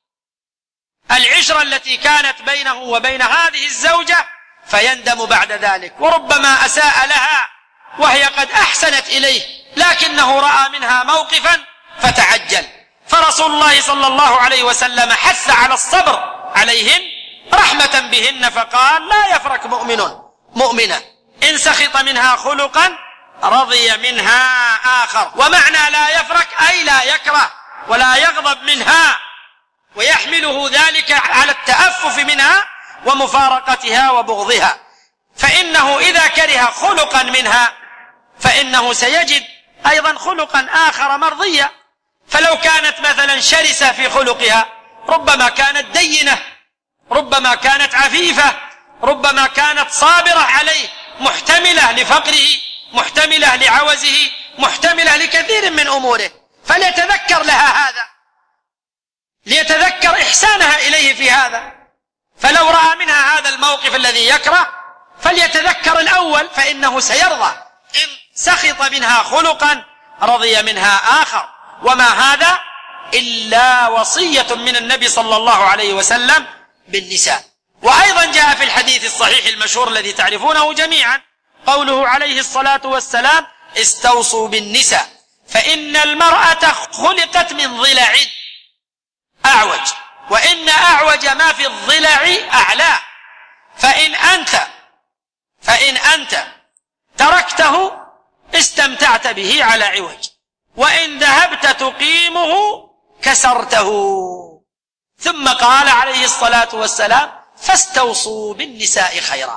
A: العشرة التي كانت بينه وبين هذه الزوجة فيندم بعد ذلك، وربما أساء لها وهي قد أحسنت إليه لكنه رأى منها موقفا فتعجل. فرسول الله صلى الله عليه وسلم حث على الصبر عليهن رحمة بهن، فقال: لا يفرق مؤمن مؤمنة إن سخط منها خلقا رضي منها آخر. ومعنى لا يفرق أي لا يكره ولا يغضب منها، ويحمله ذلك على التأفف منها ومفارقتها وبغضها، فإنه إذا كره خلقا منها فإنه سيجد أيضا خلقا آخر مرضيا. فلو كانت مثلا شرسة في خلقها، ربما كانت دينة، ربما كانت عفيفة، ربما كانت صابرة عليه، محتملة لفقره، محتملة لعوزه، محتملة لكثير من أموره، فليتذكر لها هذا، ليتذكر إحسانها إليه في هذا. فلو رأى منها هذا الموقف الذي يكره فليتذكر الأول، فإنه سيرضى إن سخط منها خلقا رضي منها آخر. وما هذا إلا وصية من النبي صلى الله عليه وسلم بالنساء. وأيضا جاء في الحديث الصحيح المشهور الذي تعرفونه جميعا قوله عليه الصلاة والسلام: استوصوا بالنساء فإن المرأة خلقت من ضلع أعوج، وإن أعوج ما في الضلع أعلى، فإن أنت تركته استمتعت به على عوج، وإن ذهبت تقيمه كسرته. ثم قال عليه الصلاة والسلام: فاستوصوا بالنساء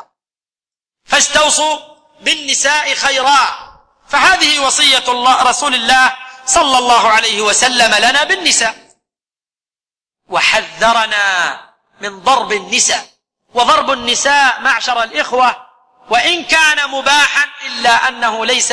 A: خيرا. فهذه وصية رسول الله صلى الله عليه وسلم لنا بالنساء، وحذرنا من ضرب النساء. وضرب النساء معشر الإخوة وإن كان مباحا إلا أنه ليس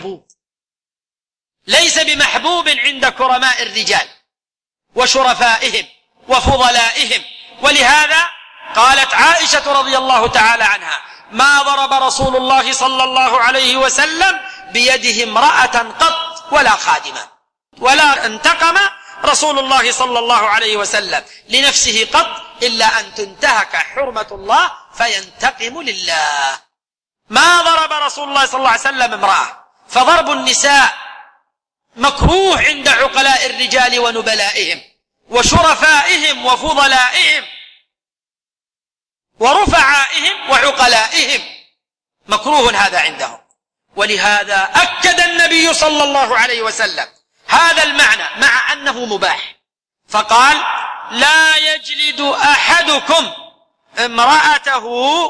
A: بمحبوب عند كرماء الرجال وشرفائهم وفضلائهم. ولهذا قالت عائشة رضي الله تعالى عنها: ما ضرب رسول الله صلى الله عليه وسلم بيده امرأة قط ولا خادمة، ولا انتقم رسول الله صلى الله عليه وسلم لنفسه قط إلا أن تنتهك حرمة الله فينتقم لله. ما ضرب رسول الله صلى الله عليه وسلم امرأة. فضرب النساء مكروه عند عقلاء الرجال ونبلائهم وشرفائهم وفضلائهم ورفعائهم وعقلائهم، مكروه هذا عندهم. ولهذا أكد النبي صلى الله عليه وسلم هذا المعنى مع أنه مباح، فقال: لا يجلد أحدكم امرأته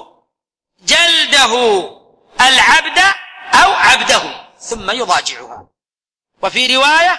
A: جلده العبد أو عبده ثم يضاجعها. وفي رواية: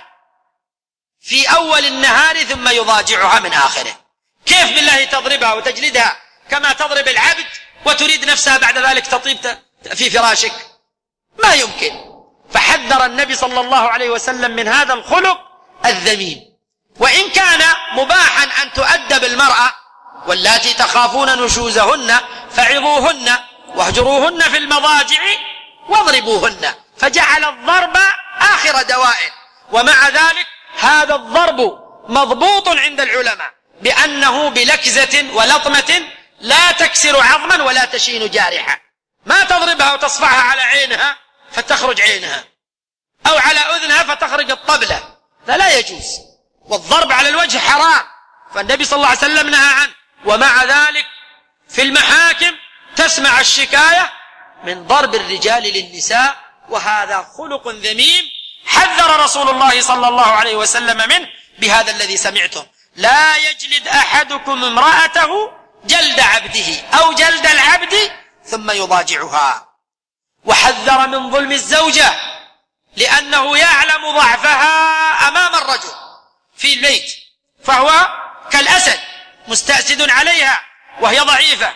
A: في أول النهار ثم يضاجعها من آخره. كيف بالله تضربها وتجلدها كما تضرب العبد وتريد نفسها بعد ذلك تطيب في فراشك؟ ما يمكن. فحذر النبي صلى الله عليه وسلم من هذا الخلق الذميم. وإن كان مباحا أن تؤدب المرأة، واللاتي تخافون نشوزهن فعظوهن واهجروهن في المضاجع واضربوهن، فجعل الضرب آخر دواء. ومع ذلك هذا الضرب مضبوط عند العلماء بأنه بلكزة ولطمة لا تكسر عظما ولا تشين جارحة. ما تضربها وتصفعها على عينها فتخرج عينها، أو على أذنها فتخرج الطبلة، لا يجوز. والضرب على الوجه حرام، فالنبي صلى الله عليه وسلم نهى عنه. ومع ذلك في المحاكم تسمع الشكاية من ضرب الرجال للنساء، وهذا خلق ذميم حذر رسول الله صلى الله عليه وسلم منه بهذا الذي سمعتم: لا يجلد أحدكم امرأته جلد عبده أو جلد العبد ثم يضاجعها. وحذر من ظلم الزوجة، لأنه يعلم ضعفها أمام الرجل في البيت، فهو كالأسد مستأسد عليها وهي ضعيفة.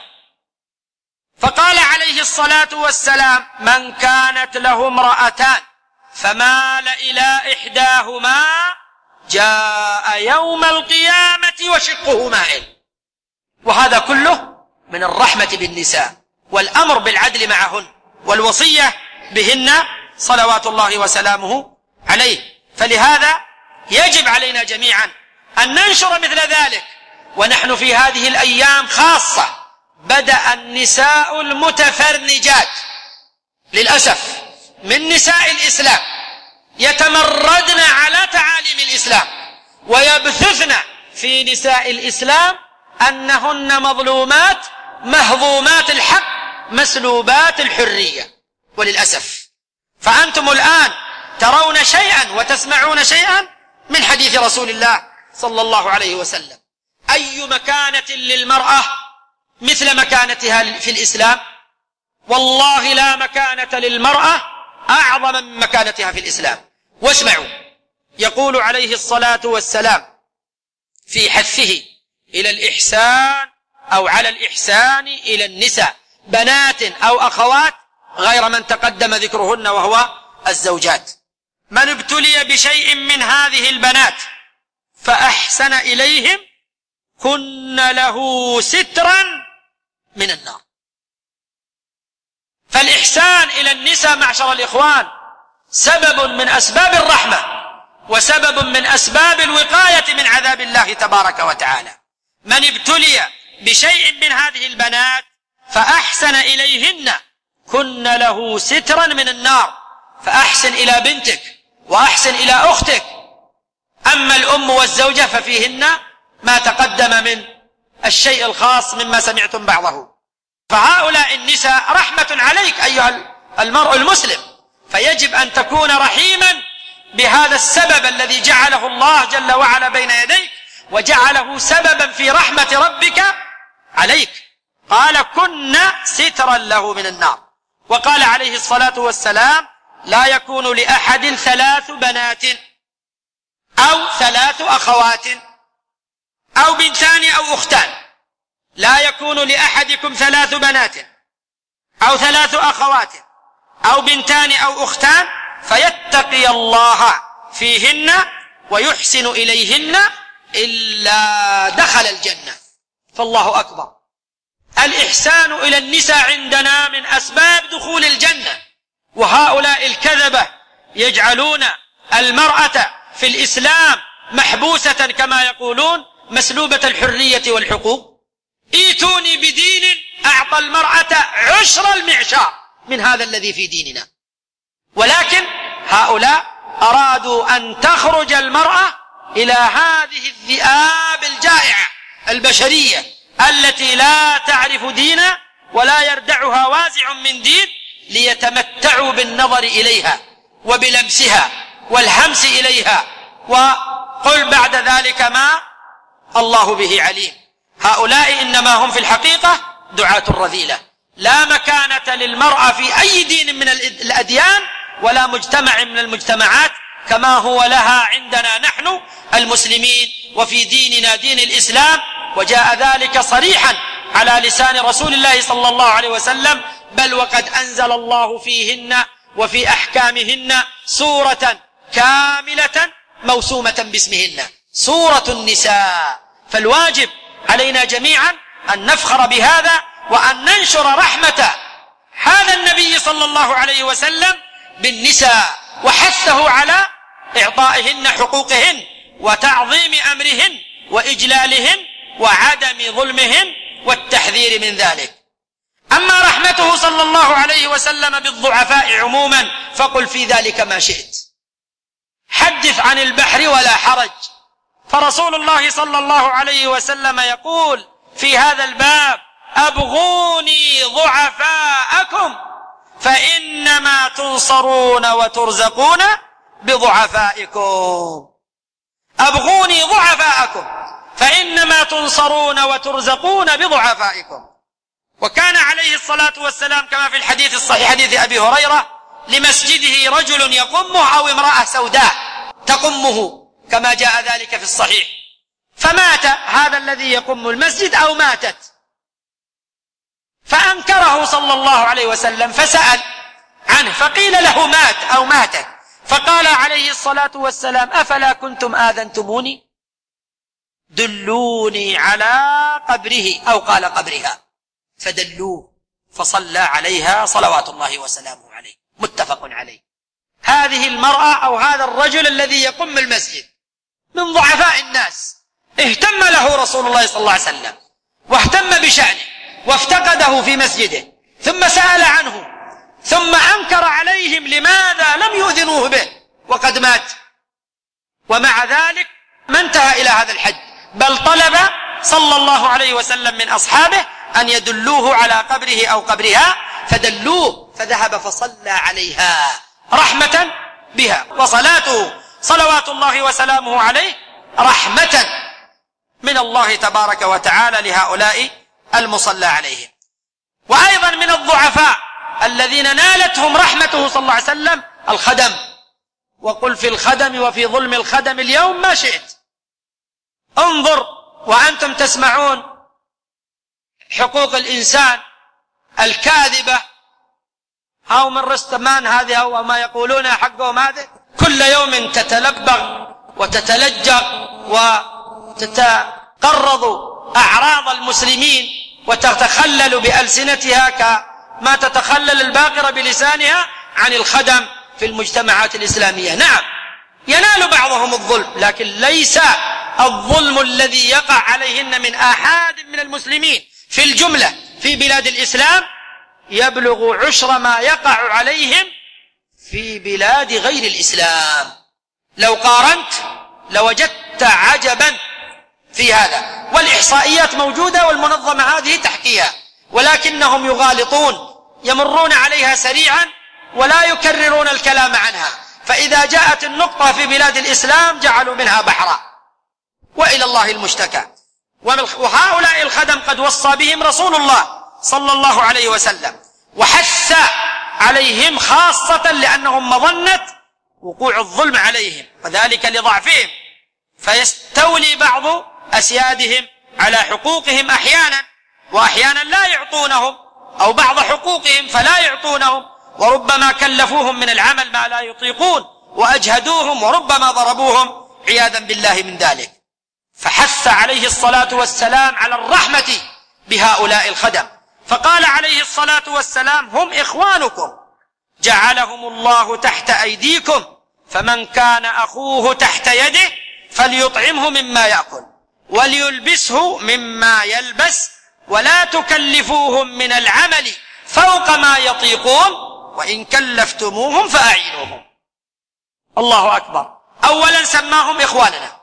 A: فقال عليه الصلاة والسلام: من كانت له امرأتان فمال إلى إحداهما جاء يوم القيامة وشقه مائل. وهذا كله من الرحمة بالنساء والأمر بالعدل معهن والوصية بهن صلوات الله وسلامه عليه. فلهذا يجب علينا جميعا أن ننشر مثل ذلك. ونحن في هذه الأيام خاصة بدأ النساء المتفرنجات للأسف من نساء الإسلام يتمردن على تعاليم الإسلام، ويبثثن في نساء الإسلام أنهن مظلومات مهضومات الحق مسلوبات الحرية. وللأسف فأنتم الآن ترون شيئا وتسمعون شيئا من حديث رسول الله صلى الله عليه وسلم. أي مكانة للمرأة مثل مكانتها في الإسلام؟ والله لا مكانة للمرأة أعظم من مكانتها في الإسلام. واسمعوا، يقول عليه الصلاة والسلام في حثه إلى الإحسان أو على الإحسان إلى النساء، بنات أو أخوات غير من تقدم ذكرهن وهو الزوجات: من ابتلي بشيء من هذه البنات فأحسن إليهم كن له سترا من النار. فالإحسان إلى النساء معشر الإخوان سبب من أسباب الرحمة وسبب من أسباب الوقاية من عذاب الله تبارك وتعالى. من ابتلي بشيء من هذه البنات فأحسن إليهن كن له سترا من النار. فأحسن إلى بنتك وأحسن إلى أختك. أما الأم والزوجة ففيهن ما تقدم من الشيء الخاص مما سمعتم بعضه. فهؤلاء النساء رحمة عليك أيها المرء المسلم، فيجب أن تكون رحيما بهذا السبب الذي جعله الله جل وعلا بين يديك، وجعله سببا في رحمة ربك عليك. قال كنا سترا له من النار. وقال عليه الصلاة والسلام لا يكون لأحد 3 بنات أو 3 أخوات أو بنتان أو أختان. لا يكون لأحدكم 3 بنات أو 3 أخوات أو بنتان أو أختان فيتقي الله فيهن ويحسن إليهن إلا دخل الجنة. فالله أكبر. الإحسان إلى النساء عندنا من أسباب دخول الجنة. وهؤلاء الكذبة يجعلون المرأة في الإسلام محبوسة كما يقولون، مسلوبة الحرية والحقوق. ايتوني بدين أعطى المرأة عشر المعشار من هذا الذي في ديننا. ولكن هؤلاء أرادوا أن تخرج المرأة إلى هذه الذئاب الجائعة البشرية التي لا تعرف دينا ولا يردعها وازع من دين، ليتمتعوا بالنظر إليها وبلمسها والهمس إليها، وقل بعد ذلك ما الله به عليم. هؤلاء إنما هم في الحقيقة دعاة الرذيلة. لا مكانة للمرأة في أي دين من الأديان ولا مجتمع من المجتمعات كما هو لها عندنا نحن المسلمين وفي ديننا دين الإسلام. وجاء ذلك صريحا على لسان رسول الله صلى الله عليه وسلم، بل وقد أنزل الله فيهن وفي أحكامهن سورة كاملة موسومة باسمهن، سورة النساء. فالواجب علينا جميعا أن نفخر بهذا وأن ننشر رحمة هذا النبي صلى الله عليه وسلم بالنساء، وحثه على إعطائهن حقوقهن وتعظيم أمرهن وإجلالهن وعدم ظلمهن والتحذير من ذلك. أما رحمته صلى الله عليه وسلم بالضعفاء عموما فقل في ذلك ما شئت. حدث عن البحر ولا حرج. فرسول الله صلى الله عليه وسلم يقول في هذا الباب أبغوني ضعفاءكم فإنما تنصرون وترزقون بضعفائكم. أبغوني ضعفاءكم فإنما تنصرون وترزقون بضعفائكم. وكان عليه الصلاة والسلام كما في الحديث الصحيح حديث أبي هريرة لمسجده رجل يقمه أو امرأة سوداء تقمه كما جاء ذلك في الصحيح، فمات هذا الذي يقم المسجد أو ماتت، فأنكره صلى الله عليه وسلم فسأل عنه فقيل له مات أو ماتت، فقال عليه الصلاة والسلام أفلا كنتم آذنتموني؟ دلوني على قبره أو قال قبرها، فدلوه فصلى عليها صلوات الله وسلامه عليه، متفق عليه. هذه المرأة أو هذا الرجل الذي يقم المسجد من ضعفاء الناس اهتم له رسول الله صلى الله عليه وسلم واهتم بشأنه وافتقده في مسجده، ثم سأل عنه ثم أنكر عليهم لماذا لم يؤذنوه به وقد مات. ومع ذلك ما انتهى إلى هذا الحد، بل طلب صلى الله عليه وسلم من أصحابه أن يدلوه على قبره أو قبرها، فدلوه فذهب فصلى عليها رحمة بها. وصلاته صلوات الله وسلامه عليه رحمة من الله تبارك وتعالى لهؤلاء المصلى عليهم. وأيضا من الضعفاء الذين نالتهم رحمته صلى الله عليه وسلم الخدم. وقل في الخدم وفي ظلم الخدم اليوم ما شئت. انظر وأنتم تسمعون حقوق الإنسان الكاذبة أو من رستمان هذه أو ما يقولون حقهم هذا، كل يوم تتلبغ وتتلجق وتتقرض أعراض المسلمين وتتخلل بألسنتها كما تتخلل الباقرة بلسانها عن الخدم في المجتمعات الإسلامية. نعم ينال بعضهم الظلم، لكن ليس الظلم الذي يقع عليهن من آحاد من المسلمين في الجملة في بلاد الإسلام يبلغ 10 ما يقع عليهم في بلاد غير الإسلام. لو قارنت لوجدت عجبا في هذا، والإحصائيات موجودة والمنظمة هذه تحكيها، ولكنهم يغالطون، يمرون عليها سريعا ولا يكررون الكلام عنها، فإذا جاءت النقطة في بلاد الإسلام جعلوا منها بحرا، وإلى الله المشتكى. وهؤلاء الخدم قد وصى بهم رسول الله صلى الله عليه وسلم، وحث عليهم خاصة لأنهم مظنة وقوع الظلم عليهم، وذلك لضعفهم، فيستولي بعض أسيادهم على حقوقهم أحيانا، وأحيانا لا يعطونهم، أو بعض حقوقهم فلا يعطونهم، وربما كلفوهم من العمل ما لا يطيقون، وأجهدوهم، وربما ضربوهم عياذا بالله من ذلك. فحث عليه الصلاة والسلام على الرحمة بهؤلاء الخدم، فقال عليه الصلاة والسلام: هم إخوانكم جعلهم الله تحت أيديكم، فمن كان أخوه تحت يده فليطعمه مما يأكل وليلبسه مما يلبس، ولا تكلفوهم من العمل فوق ما يطيقون، وإن كلفتموهم فأعينوهم. الله أكبر. أولا سماهم إخواننا،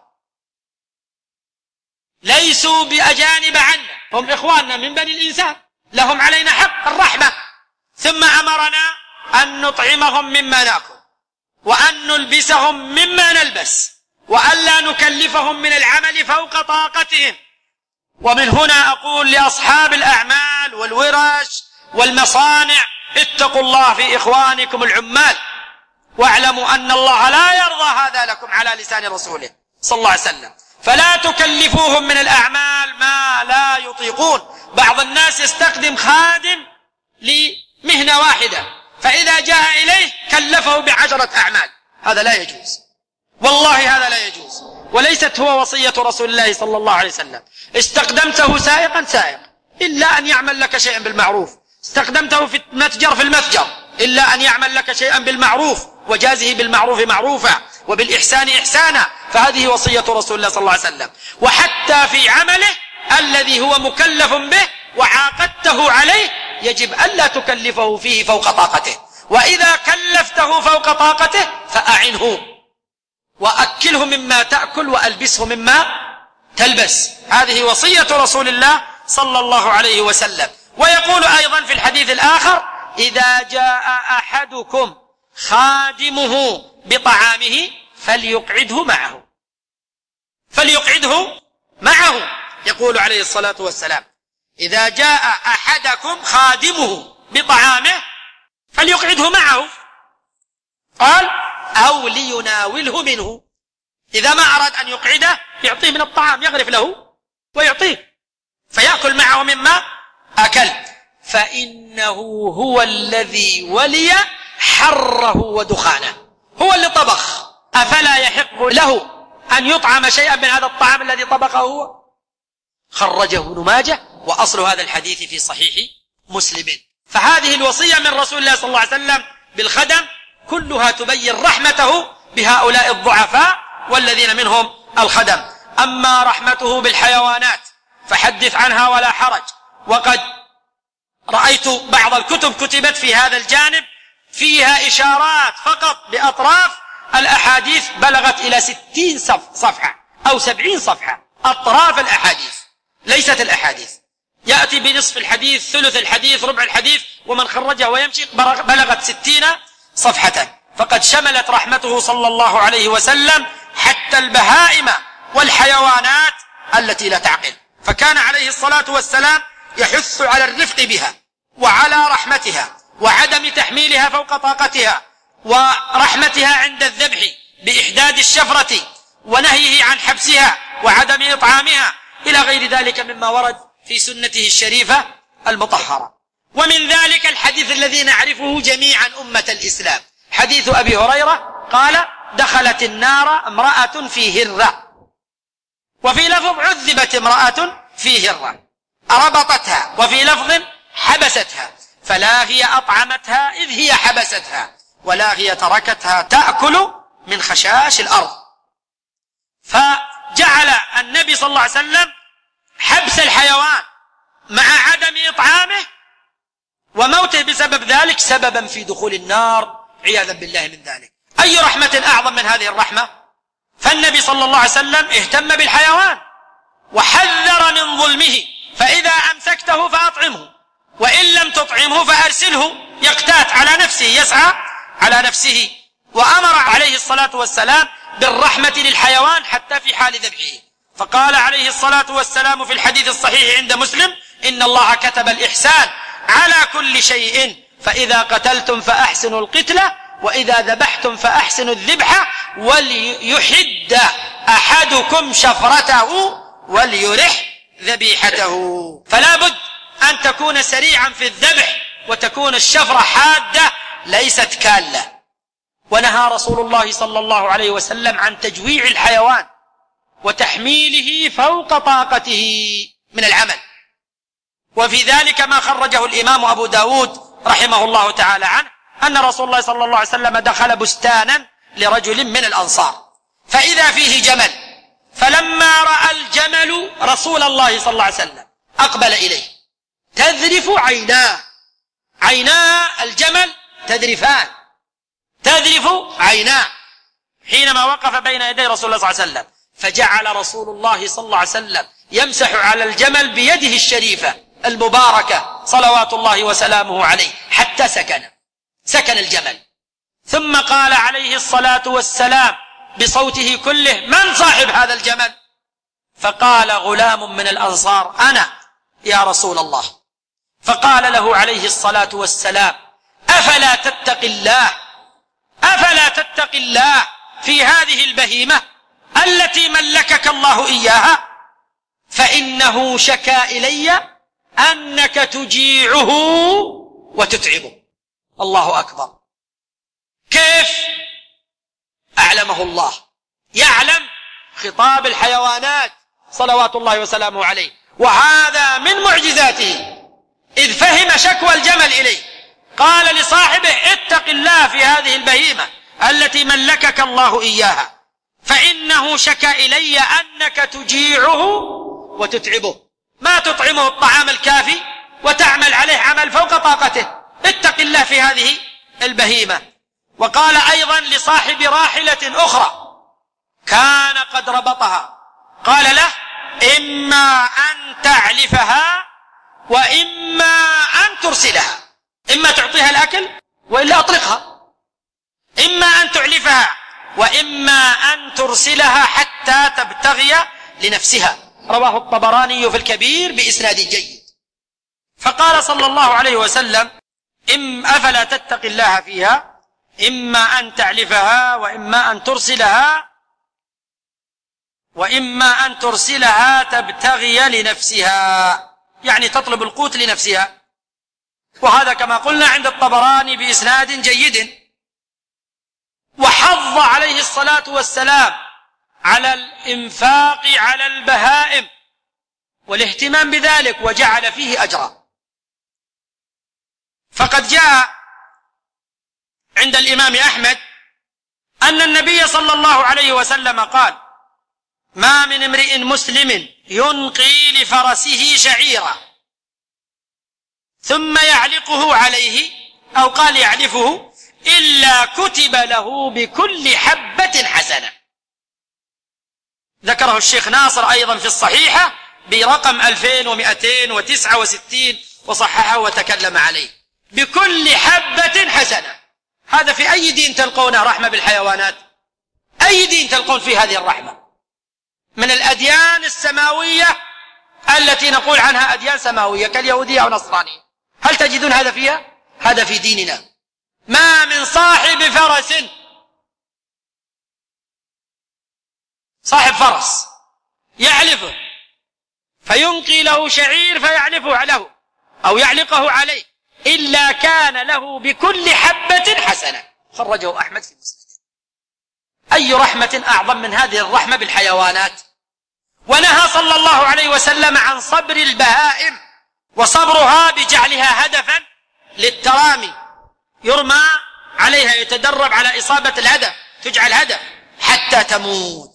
A: ليسوا بأجانب عنا، هم إخواننا من بني الإنسان، لهم علينا حق الرحمة. ثم أمرنا أن نطعمهم مما نأكل، وأن نلبسهم مما نلبس، وألا نكلفهم من العمل فوق طاقتهم. ومن هنا أقول لأصحاب الأعمال والورش والمصانع: اتقوا الله في إخوانكم العمال، واعلموا أن الله لا يرضى هذا لكم على لسان رسوله صلى الله عليه وسلم. فلا تكلفوهم من الأعمال ما لا يطيقون. بعض الناس يستخدم خادم لمهنة واحدة، فإذا جاء إليه كلفه ب10 أعمال، هذا لا يجوز، والله هذا لا يجوز، وليست هو وصية رسول الله صلى الله عليه وسلم. استخدمته سائقا سائق إلا أن يعمل لك شيئا بالمعروف، استخدمته في المتجر في المتجر إلا أن يعمل لك شيئا بالمعروف، وجازه بالمعروف معروفا وبالإحسان إحسانا، فهذه وصية رسول الله صلى الله عليه وسلم. وحتى في عمله الذي هو مكلف به وعاقدته عليه يجب ألا تكلفه فيه فوق طاقته، وإذا كلفته فوق طاقته فأعنه، وأكله مما تأكل وألبسه مما تلبس. هذه وصية رسول الله صلى الله عليه وسلم. ويقول أيضا في الحديث الآخر: إذا جاء أحدكم خادمه بطعامه فليقعده معه، فليقعده معه، يقول عليه الصلاة والسلام: إذا جاء أحدكم خادمه بطعامه فليقعده معه، قال: أو ليناوله منه. إذا ما أراد أن يقعده يعطيه من الطعام، يغرف له ويعطيه فيأكل معه مما أكل، فإنه هو الذي ولي حره ودخانه، هو اللي طبخ، أفلا يحق له أن يطعم شيئا من هذا الطعام الذي طبخه هو؟ خرجه ابن ماجه، وأصل هذا الحديث في صحيح مسلم. فهذه الوصية من رسول الله صلى الله عليه وسلم بالخدم كلها تبين رحمته بهؤلاء الضعفاء والذين منهم الخدم. أما رحمته بالحيوانات فحدث عنها ولا حرج، وقد رأيت بعض الكتب كتبت في هذا الجانب فيها إشارات فقط بأطراف الأحاديث بلغت إلى 60 صفحة أو 70 صفحة، أطراف الأحاديث ليست الأحاديث، يأتي بنصف الحديث، ثلث الحديث، ربع الحديث، ومن خرجه ويمشي بلغت 60 صفحة. فقد شملت رحمته صلى الله عليه وسلم حتى البهائم والحيوانات التي لا تعقل، فكان عليه الصلاة والسلام يحث على الرفق بها وعلى رحمتها وعدم تحميلها فوق طاقتها، ورحمتها عند الذبح بإحداد الشفرة، ونهيه عن حبسها وعدم إطعامها، إلى غير ذلك مما ورد في سنته الشريفة المطهرة. ومن ذلك الحديث الذي نعرفه جميعا أمة الإسلام، حديث أبي هريرة قال: دخلت النار امرأة في هرة، وفي لفظ: عذبت امرأة في هرة، أربطتها، وفي لفظ: حبستها، فلا هي أطعمتها إذ هي حبستها، ولا هي تركتها تأكل من خشاش الأرض. فجعل النبي صلى الله عليه وسلم حبس الحيوان مع عدم إطعامه وموته بسبب ذلك سببا في دخول النار عياذا بالله من ذلك. أي رحمة أعظم من هذه الرحمة؟ فالنبي صلى الله عليه وسلم اهتم بالحيوان وحذر من ظلمه، فإذا أمسكته فأطعمه، وإن لم تطعمه فأرسله يقتات على نفسه، يسعى على نفسه. وأمر عليه الصلاة والسلام بالرحمة للحيوان حتى في حال ذبحه، فقال عليه الصلاة والسلام في الحديث الصحيح عند مسلم: إن الله كتب الإحسان على كل شيء، فإذا قتلتم فأحسنوا القتلة، وإذا ذبحتم فأحسنوا الذبحة، وليحد أحدكم شفرته وليرح ذبيحته. فلا بد أن تكون سريعا في الذبح، وتكون الشفرة حادة ليست كالة. ونهى رسول الله صلى الله عليه وسلم عن تجويع الحيوان وتحميله فوق طاقته من العمل. وفي ذلك ما خرجه الإمام أبو داود رحمه الله تعالى عنه أن رسول الله صلى الله عليه وسلم دخل بستانا لرجل من الأنصار فإذا فيه جمل، فلما رأى الجمل رسول الله صلى الله عليه وسلم أقبل إليه، تذرف عينا الجمل تذرفان، تذرف عيناه حينما وقف بين يدي رسول الله صلى الله عليه وسلم، فجعل رسول الله صلى الله عليه وسلم يمسح على الجمل بيده الشريفة المباركة صلوات الله وسلامه عليه حتى سكن الجمل. ثم قال عليه الصلاة والسلام بصوته كله: من صاحب هذا الجمل؟ فقال غلام من الأنصار: أنا يا رسول الله. فقال له عليه الصلاة والسلام: أفلا تتق الله في هذه البهيمة التي ملكك الله إياها؟ فإنه شكا إلي أنك تجيعه وتتعبه. الله أكبر. كيف أعلمه الله؟ يعلم خطاب الحيوانات صلوات الله وسلامه عليه، وهذا من معجزاته، إذ فهم شكوى الجمل إليه قال لصاحبه: اتق الله في هذه البهيمة التي ملكك الله إياها، فإنه شكا إلي أنك تجيعه وتتعبه، ما تطعمه الطعام الكافي وتعمل عليه عمل فوق طاقته، اتق الله في هذه البهيمة. وقال أيضا لصاحب راحلة أخرى كان قد ربطها، قال له: إما أن تعلفها وإما أن ترسلها، إما تعطيها الأكل وإلا أطلقها، إما أن تعلفها وإما أن ترسلها حتى تبتغي لنفسها. رواه الطبراني في الكبير بإسناد جيد. فقال صلى الله عليه وسلم: أفلا تتق الله فيها، إما أن تعلفها وإما أن ترسلها تبتغي لنفسها، يعني تطلب القوت لنفسها. وهذا كما قلنا عند الطبراني بإسناد جيد. وحض عليه الصلاة والسلام على الإنفاق على البهائم والاهتمام بذلك، وجعل فيه أجرا. فقد جاء عند الإمام أحمد أن النبي صلى الله عليه وسلم قال: ما من امرئ مسلم ينقي لفرسه شعيرا ثم يعلقه عليه، أو قال يعلفه، إلا كتب له بكل حبة حسنة. ذكره الشيخ ناصر أيضا في الصحيحة برقم 2269 وصححه وتكلم عليه. بكل حبة حسنة. هذا في أي دين تلقونه رحمة بالحيوانات؟ أي دين تلقون فيه هذه الرحمة؟ من الأديان السماوية التي نقول عنها أديان سماوية كاليهودية أو نصرانية، هل تجدون هذا فيها؟ هذا في ديننا. ما من صاحب فرس، صاحب فرس يعلفه فينقي له شعير فيعلفه له أو يعلقه عليه، إلا كان له بكل حبة حسنة. خرجه أحمد في مسنده. أي رحمة أعظم من هذه الرحمة بالحيوانات؟ ونهى صلى الله عليه وسلم عن صبر البهائم وصبرها بجعلها هدفا للترامي، يرمى عليها، يتدرب على إصابة الهدف، تجعل هدف حتى تموت،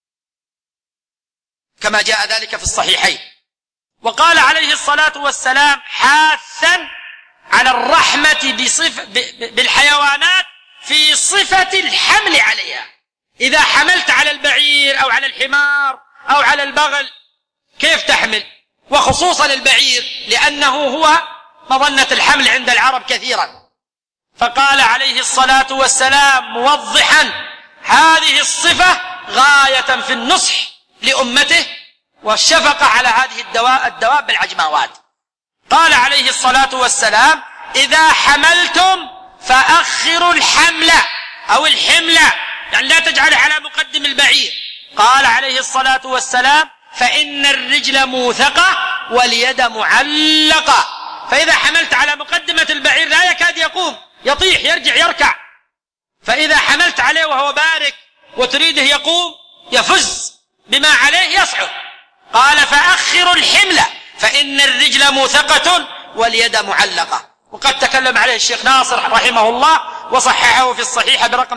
A: كما جاء ذلك في الصحيحين. وقال عليه الصلاة والسلام حاثا على الرحمة بالحيوانات في صفة الحمل عليها، إذا حملت على البعير أو على الحمار أو على البغل كيف تحمل؟ وخصوصا البعير لأنه هو مظنة الحمل عند العرب كثيرا. فقال عليه الصلاة والسلام موضحا هذه الصفة غاية في النصح لأمته والشفقة على هذه الدواب العجماوات. قال عليه الصلاة والسلام إذا حملتم فأخروا الحمل أو الحمل، يعني لا تجعل على مقدم البعير. قال عليه الصلاة والسلام فإن الرجل موثقة واليد معلقة. فإذا حملت على مقدمة البعير لا يكاد يقوم، يطيح يرجع يركع. فإذا حملت عليه وهو بارك وتريده يقوم يفز بما عليه يصعد. قال فأخروا الحمل فإن الرجل موثقة واليد معلقة. وقد تكلم عليه الشيخ ناصر رحمه الله وصححه في الصحيحة برقم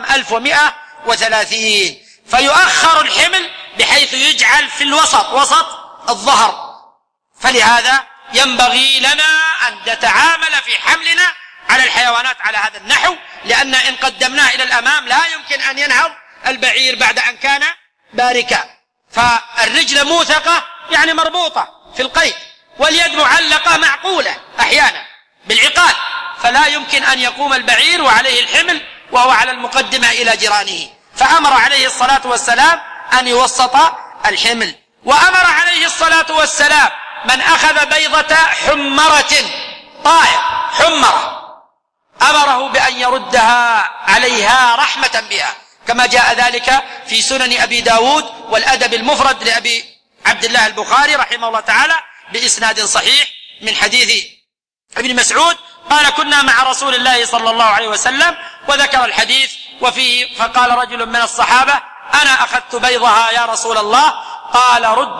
A: 1130. فيؤخر الحمل بحيث يجعل في الوسط، وسط الظهر. فلهذا ينبغي لنا أن نتعامل في حملنا على الحيوانات على هذا النحو، لأن إن قدمناه إلى الأمام لا يمكن أن ينهض البعير بعد أن كان باركا. فالرجل موثقة يعني مربوطة في القيد، واليد معلقة معقولة أحيانا بالعقال، فلا يمكن أن يقوم البعير وعليه الحمل وهو على المقدمة إلى جيرانه. فأمر عليه الصلاة والسلام أن يوسط الحمل. وأمر عليه الصلاة والسلام من أخذ بيضة حمرة طائر حمرة أمره بأن يردها عليها رحمة بها، كما جاء ذلك في سنن أبي داود والأدب المفرد لأبي عبد الله البخاري رحمه الله تعالى بإسناد صحيح من حديث ابن مسعود قال كنا مع رسول الله صلى الله عليه وسلم، وذكر الحديث وفيه فقال رجل من الصحابة أنا أخذت بيضها يا رسول الله، قال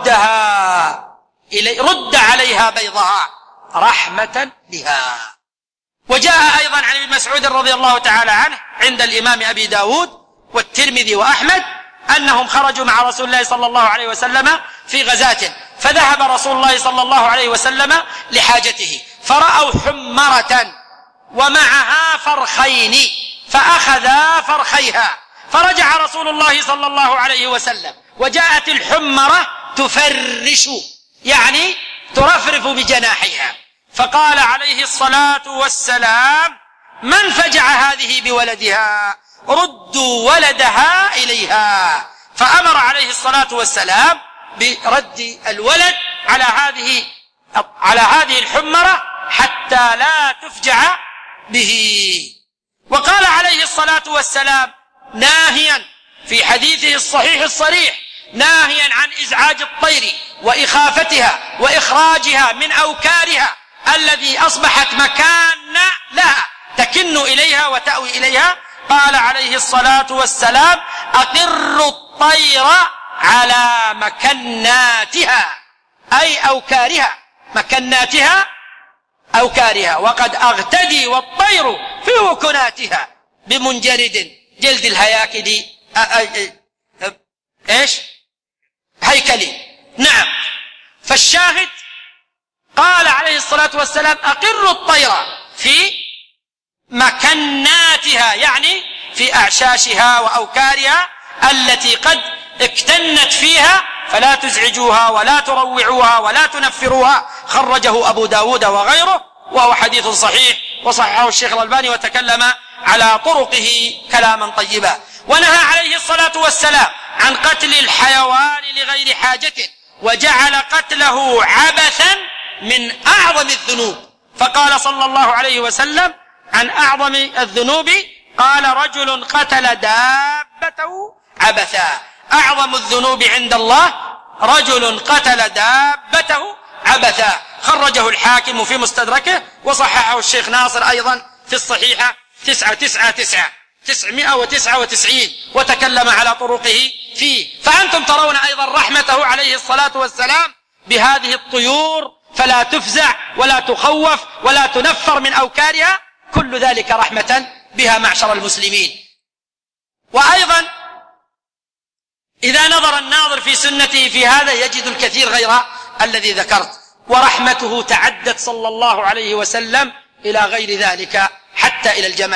A: رد عليها بيضها رحمة بها. وجاء أيضا عن ابن مسعود رضي الله تعالى عنه عند الإمام أبي داود والترمذي وأحمد أنهم خرجوا مع رسول الله صلى الله عليه وسلم في غزاة، فذهب رسول الله صلى الله عليه وسلم لحاجته فرأوا حمرة ومعها فرخين فأخذا فرخيها، فرجع رسول الله صلى الله عليه وسلم وجاءت الحمرة تفرش يعني ترفرف بجناحيها، فقال عليه الصلاة والسلام من فجع هذه بولدها؟ ردوا ولدها إليها. فأمر عليه الصلاة والسلام برد الولد على هذه الحمرة حتى لا تفجع به. وقال عليه الصلاة والسلام ناهيا في حديثه الصحيح الصريح ناهيا عن إزعاج الطير وإخافتها وإخراجها من أوكارها الذي أصبحت مكان لها تكن إليها وتأوي إليها. قال عليه الصلاة والسلام أقروا الطير على مكناتها أي أوكارها، مكناتها أوكارها، وقد أغتدي والطير في وكناتها بمنجرد جلد الهياكل إيش هيكلي. نعم. فالشاهد قال عليه الصلاة والسلام أقروا الطير في مكناتها يعني في أعشاشها وأوكارها التي قد اكتنت فيها فلا تزعجوها ولا تروعوها ولا تنفروها. خرجه أبو داود وغيره وهو حديث صحيح وصححه الشيخ الألباني وتكلم على طرقه كلاما طيبا. ونهى عليه الصلاة والسلام عن قتل الحيوان لغير حاجة وجعل قتله عبثا من أعظم الذنوب. فقال صلى الله عليه وسلم عن أعظم الذنوب قال رجل قتل دابته عبثا. أعظم الذنوب عند الله رجل قتل دابته عبثا. خرجه الحاكم في مستدركه وصححه الشيخ ناصر أيضا في الصحيحة 999 وتكلم على طرقه فيه. فأنتم ترون أيضا رحمته عليه الصلاة والسلام بهذه الطيور فلا تفزع ولا تخوف ولا تنفر من أوكارها، كل ذلك رحمة بها معشر المسلمين. وأيضا إذا نظر الناظر في سنته في هذا يجد الكثير غير الذي ذكرت، ورحمته تعدت صلى الله عليه وسلم إلى غير ذلك حتى إلى الجمال.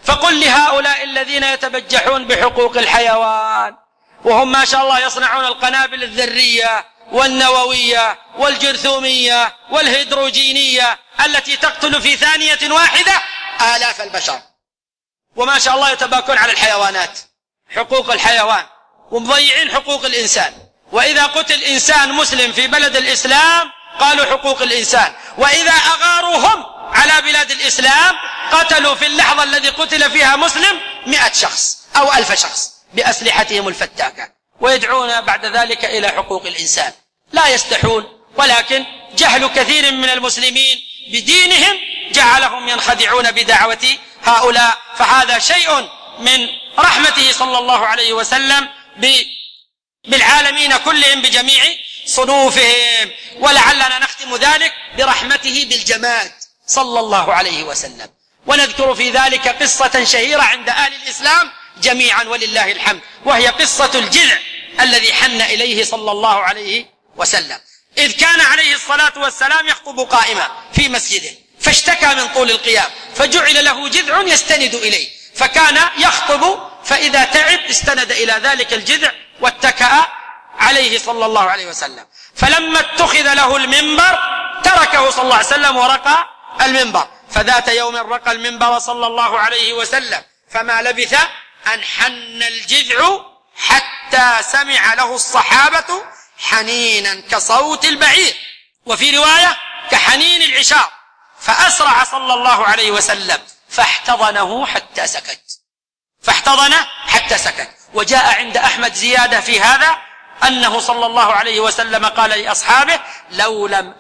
A: فقل لهؤلاء الذين يتبجحون بحقوق الحيوان وهم ما شاء الله يصنعون القنابل الذرية والنووية والجرثومية والهيدروجينية التي تقتل في ثانية واحدة آلاف البشر، وما شاء الله يتباكون على الحيوانات، حقوق الحيوان، ومضيعين حقوق الإنسان. وإذا قتل إنسان مسلم في بلد الإسلام قالوا حقوق الإنسان، وإذا أغاروا هم على بلاد الإسلام قتلوا في اللحظة الذي قتل فيها مسلم 100 شخص أو 1000 شخص بأسلحتهم الفتاكة، ويدعون بعد ذلك إلى حقوق الإنسان. لا يستحون، ولكن جهل كثير من المسلمين بدينهم جعلهم ينخدعون بدعوة هؤلاء. فهذا شيء من رحمته صلى الله عليه وسلم بالعالمين كلهم بجميع صنوفهم. ولعلنا نختم ذلك برحمته بالجماد صلى الله عليه وسلم، ونذكر في ذلك قصة شهيرة عند أهل الإسلام جميعا ولله الحمد، وهي قصة الجذع الذي حن إليه صلى الله عليه وسلم، إذ كان عليه الصلاة والسلام يخطب قائما في مسجده فاشتكى من طول القيام، فجعل له جذع يستند إليه، فكان يخطب فإذا تعب استند إلى ذلك الجذع واتكأ عليه صلى الله عليه وسلم. فلما اتخذ له المنبر تركه صلى الله عليه وسلم ورقى المنبر، فذات يوم رقى المنبر صلى الله عليه وسلم، فما لبث أن حن الجذع حتى سمع له الصحابة حنينا كصوت البعير، وفي رواية كحنين العشار، فأسرع صلى الله عليه وسلم فاحتضنه حتى سكت. وجاء عند أحمد زيادة في هذا أنه صلى الله عليه وسلم قال لأصحابه: لو لم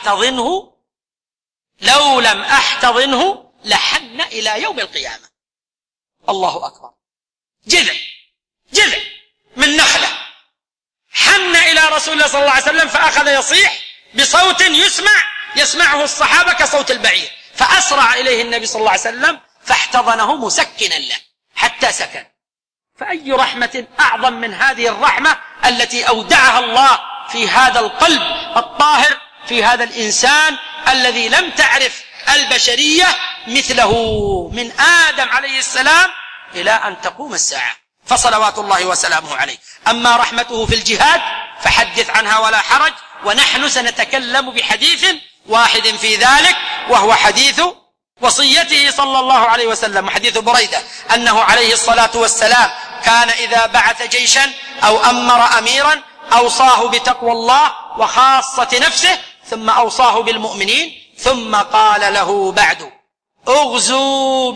A: أحتضنه لحن إلى يوم القيامة. الله أكبر، جذع من نخلة حن إلى رسول الله صلى الله عليه وسلم، فأخذ يصيح بصوت يسمعه الصحابة كصوت البعير، فأسرع إليه النبي صلى الله عليه وسلم فاحتضنه مسكنا له حتى سكن. فأي رحمة أعظم من هذه الرحمة التي أودعها الله في هذا القلب الطاهر، في هذا الإنسان الذي لم تعرف البشرية مثله من آدم عليه السلام إلى أن تقوم الساعة، فصلوات الله وسلامه عليه. أما رحمته في الجهاد فحدث عنها ولا حرج، ونحن سنتكلم بحديث واحد في ذلك، وهو حديث وصيته صلى الله عليه وسلم، حديث بريدة أنه عليه الصلاة والسلام كان إذا بعث جيشا أو أمر أميرا أوصاه بتقوى الله وخاصة نفسه، ثم أوصاه بالمؤمنين، ثم قال له بعد: اغزوا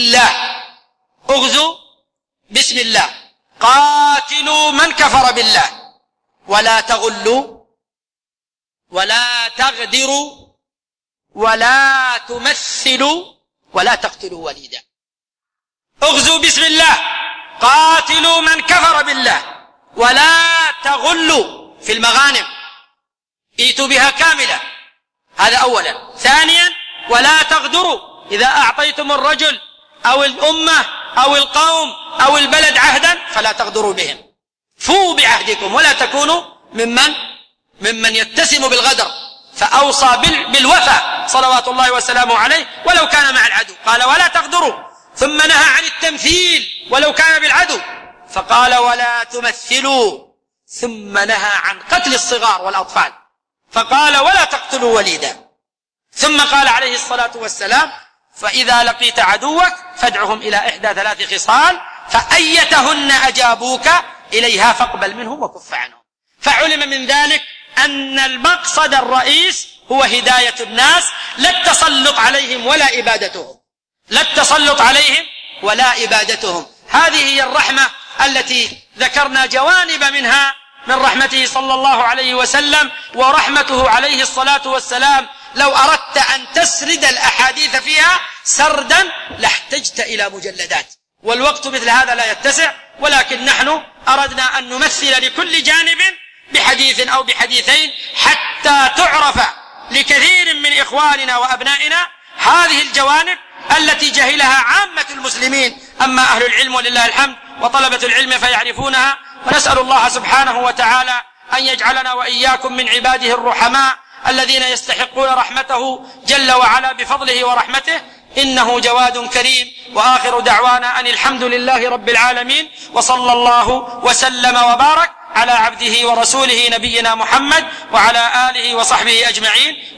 A: بسم الله، قاتلوا من كفر بالله، ولا تغلوا ولا تغدروا ولا تمثلوا ولا تقتلوا وليدا. اغزوا بسم الله، قاتلوا من كفر بالله، ولا تغلوا في المغانم، ائتوا بها كاملة، هذا أولا. ثانيا: ولا تغدروا، إذا أعطيتم الرجل أو الأمة أو القوم أو البلد عهدا فلا تغدروا بهم، فوا بعهدكم ولا تكونوا ممن يتسم بالغدر. فأوصى بالوفاء صلوات الله وسلامه عليه ولو كان مع العدو، قال: ولا تغدروا. ثم نهى عن التمثيل ولو كان بالعدو، فقال: ولا تمثلوا. ثم نهى عن قتل الصغار والأطفال، فقال: ولا تقتلوا وليدا. ثم قال عليه الصلاة والسلام: فإذا لقيت عدوك فادعهم إلى إحدى 3 خصال، فأيتهن أجابوك إليها فاقبل منهم وكف عنهم. فعلم من ذلك أن المقصد الرئيس هو هداية الناس، لا التسلط عليهم ولا إبادتهم. هذه هي الرحمة التي ذكرنا جوانب منها من رحمته صلى الله عليه وسلم. ورحمته عليه الصلاة والسلام لو أردت أن تسرد الأحاديث فيها سردا لاحتجت إلى مجلدات، والوقت مثل هذا لا يتسع، ولكن نحن أردنا أن نمثل لكل جانب بحديث أو بحديثين حتى تعرف لكثير من إخواننا وأبنائنا هذه الجوانب التي جهلها عامة المسلمين. أما أهل العلم ولله الحمد وطلبة العلم فيعرفونها، ونسأل الله سبحانه وتعالى أن يجعلنا وإياكم من عباده الرحماء الذين يستحقون رحمته جل وعلا بفضله ورحمته، إنه جواد كريم. وآخر دعوانا أن الحمد لله رب العالمين، وصلى الله وسلم وبارك على عبده ورسوله نبينا محمد وعلى آله وصحبه أجمعين.